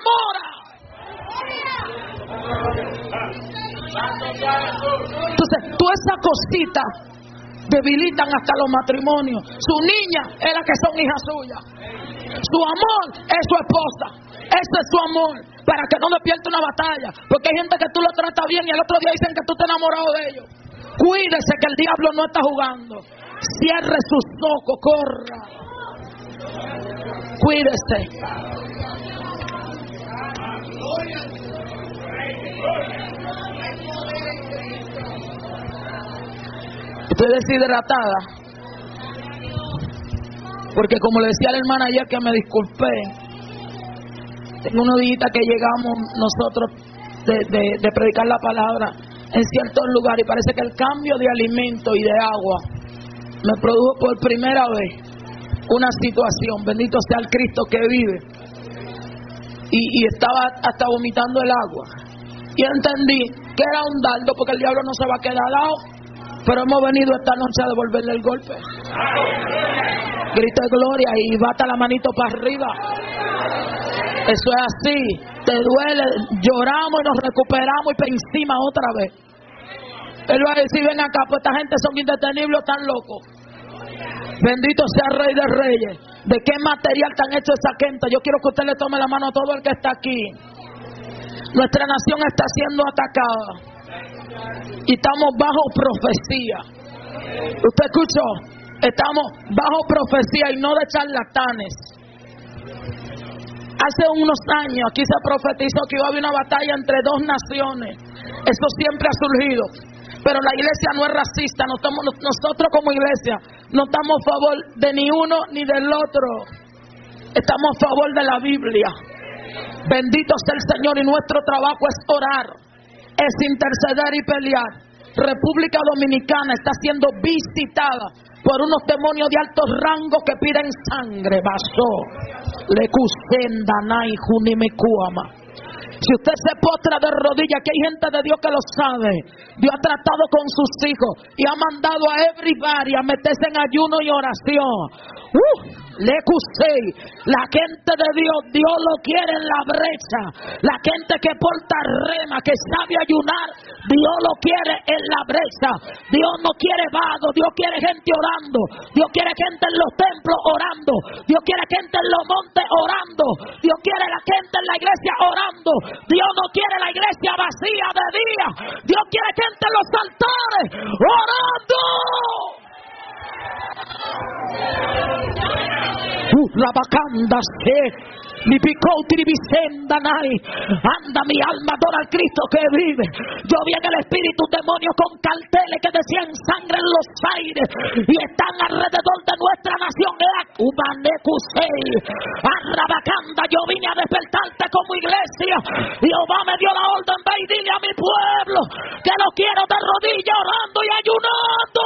Speaker 1: enamora. Entonces, toda esa cosita debilitan hasta los matrimonios. Su niña es la que son hijas suyas. Su amor es su esposa. Ese es su amor. Para que no despierte una batalla. Porque hay gente que tú lo tratas bien y el otro día dicen que tú te enamorado de ellos. Cuídese que el diablo no está jugando. Cierre sus ojos, corra. Cuídese. Estoy deshidratada. Porque como le decía a la hermana ayer que me disculpé, tengo unos días que llegamos nosotros de predicar la palabra en ciertos lugares y parece que el cambio de alimento y de agua me produjo por primera vez una situación. Bendito sea el Cristo que vive. Y estaba hasta vomitando el agua. Y entendí que era un dardo porque el diablo no se va a quedar al lado. Pero hemos venido esta noche a devolverle el golpe. Grita de gloria y bata la manito para arriba. Eso es así. te duele, lloramos y nos recuperamos y para encima otra vez. Él va a decir, ven acá, pues esta gente son indetenibles, están locos. Bendito sea el Rey de Reyes. ¿De qué material están hecho esa gente? Yo quiero que usted le tome la mano a todo el que está aquí. Nuestra nación está siendo atacada y estamos bajo profecía. ¿Usted escuchó? Estamos bajo profecía y no de charlatanes. Hace unos años aquí se profetizó que iba a haber una batalla entre dos naciones. Eso siempre ha surgido. Pero la iglesia no es racista. Nosotros como iglesia no estamos a favor de ni uno ni del otro. Estamos a favor de la Biblia. Bendito sea el Señor, y nuestro trabajo es orar, es interceder y pelear. República Dominicana está siendo visitada por unos demonios de alto rango que piden sangre. Basó, le cusenda nai junimekuama. Si usted se postra de rodillas, que hay gente de Dios que lo sabe. Dios ha tratado con sus hijos y ha mandado a everybody a meterse en ayuno y oración. Le cusé. La gente de Dios, Dios lo quiere en la brecha. La gente que porta rema, que sabe ayunar, Dios lo quiere en la brecha. Dios no quiere vagos, Dios quiere gente orando. Dios quiere gente en los templos orando. Dios quiere gente en los montes orando. Dios quiere la gente en la iglesia orando. Dios no quiere la iglesia vacía de día. Dios quiere gente en los altares orando. La vacanda se mi picó tribicenda nai. Anda mi alma, adora al Cristo que vive. Yo vi en el espíritu demonios con carteles que decían sangre en los aires y están alrededor de nuestra nación. Yo vine a despertarte como iglesia. Jehová me dio la orden, ve y dile a mi pueblo que lo quiero de rodillas orando y ayunando.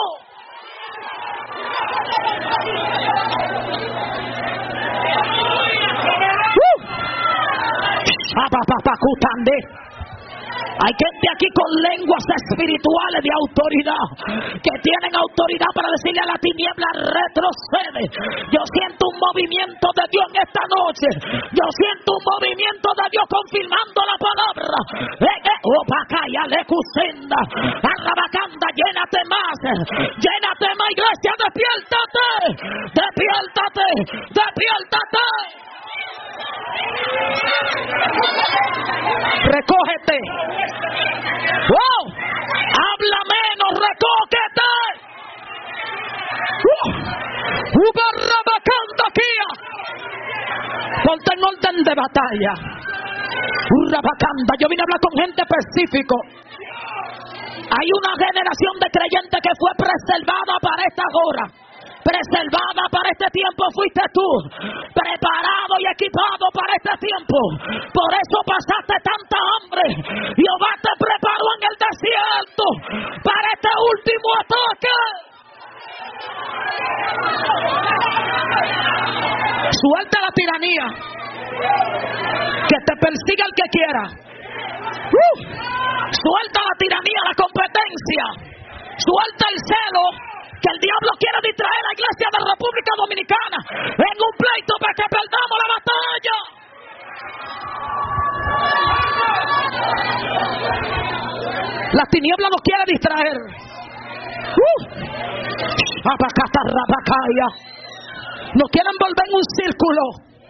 Speaker 1: Hay gente aquí con lenguas espirituales de autoridad, que tienen autoridad para decirle a la tiniebla retrocede. Yo siento un movimiento de Dios en esta noche. Yo siento un movimiento de Dios confirmando la palabra. Llénate más, iglesia, despiértate, despiértate, despiértate. Recógete. ¡Wow! Habla menos, recógete. Ponte en orden de batalla. Yo vine a hablar con gente específico. Hay una generación de creyentes que fue preservada para esta hora. Preservada para este tiempo fuiste tú, preparado y equipado para este tiempo. Por eso pasaste tanta hambre. Jehová te preparó en el desierto para este último ataque. Suelta la tiranía, que te persiga el que quiera. Suelta la tiranía, la competencia. Suelta el celo, que el diablo quiere distraer a la iglesia de la República Dominicana en un pleito para que perdamos la batalla. La tiniebla nos quiere distraer. Nos quieren volver en un círculo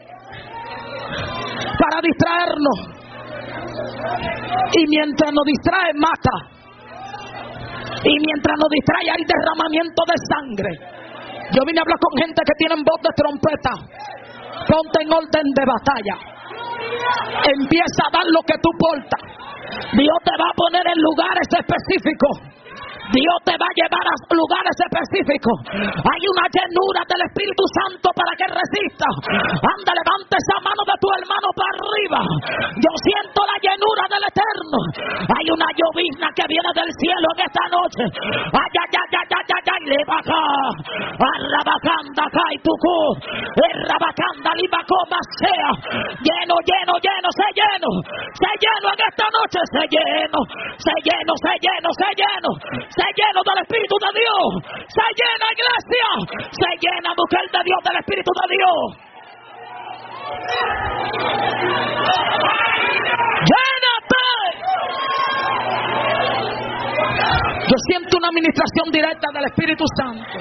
Speaker 1: para distraernos. Y mientras nos distrae, mata. Y mientras nos distrae, hay derramamiento de sangre. Yo vine a hablar con gente que tienen voz de trompeta. Ponte en orden de batalla. Empieza a dar lo que tú portas. Dios te va a poner en lugares específicos. Dios te va a llevar a lugares específicos. Hay una llenura del Espíritu Santo para que resista. Anda, levanta esa mano de tu hermano para arriba. Yo siento la llenura del Eterno. Hay una llovizna que viene del cielo en esta noche. Ay, ay, ay, ay, ay, ay, ay, le baja. Arrabacanda, cae tu cu. Arrabacanda, libaco, masea. Lleno, lleno, lleno, se lleno. Se lleno en esta noche, se lleno. Se lleno, se lleno, se lleno. Se lleno del Espíritu de Dios. Se llena, iglesia. Se llena, mujer de Dios, del Espíritu de Dios. puertas del Espíritu Santo.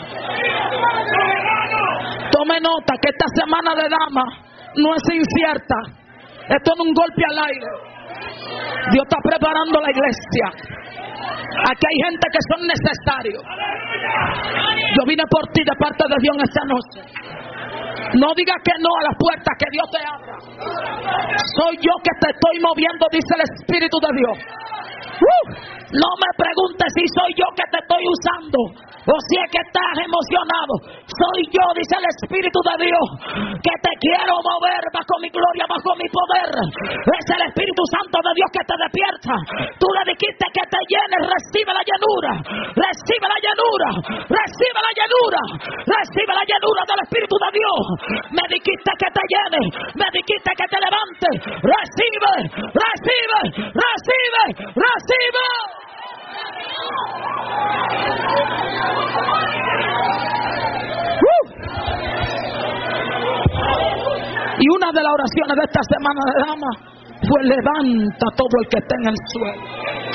Speaker 1: Tome nota que esta semana de dama no es incierta. Esto no es un golpe al aire. Dios está preparando la iglesia. Aquí hay gente que son necesarios. Yo vine por ti de parte de Dios en esta noche. No digas que no a las puertas que Dios te abra. Soy yo que te estoy moviendo, dice el Espíritu de Dios. No me preguntes si soy yo que te estoy usando o si es que estás emocionado. Soy yo, dice el Espíritu de Dios, que te quiero mover bajo mi gloria, bajo mi poder. Es el Espíritu Santo de Dios que te despierta. Tú le dijiste que te llenes. Recibe la llenura, recibe la llenura, recibe la llenura, recibe la llenura del Espíritu de Dios. Me dijiste que te llenes, me dijiste que te levantes. Recibe, recibe, recibe, recibe. Y una de las oraciones de esta semana de dama fue: levanta todo el que esté en el suelo.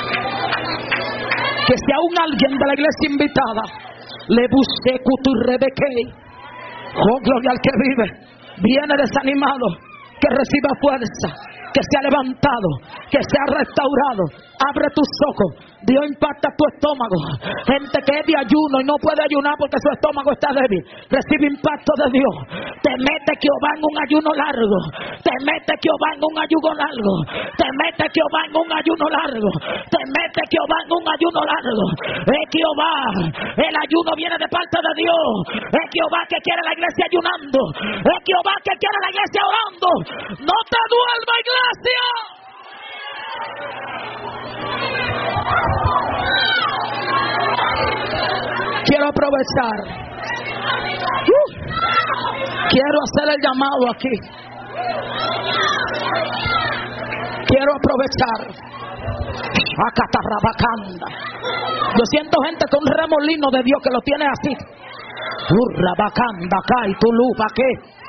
Speaker 1: Que si aún alguien de la iglesia invitada le busque tu rebequei, oh gloria al que vive, viene desanimado, que reciba fuerza, que se ha levantado, que se ha restaurado. Abre tus ojos. Dios impacta tu estómago. Gente que es de ayuno y no puede ayunar porque su estómago está débil, recibe impacto de Dios. Te mete Jehová en un ayuno largo. Te mete Jehová en un ayuno largo. Te mete Jehová en un ayuno largo. Te mete Jehová en un ayuno largo. Es Jehová. El ayuno viene de parte de Dios. Es Jehová que quiere la iglesia ayunando. Es Jehová que quiere la iglesia orando. No te duerma, iglesia. Quiero aprovechar. Quiero hacer el llamado aquí. Quiero aprovechar. Yo siento gente con un remolino de Dios que lo tiene así. Rabacanda, acá y tu luz, ¿para qué?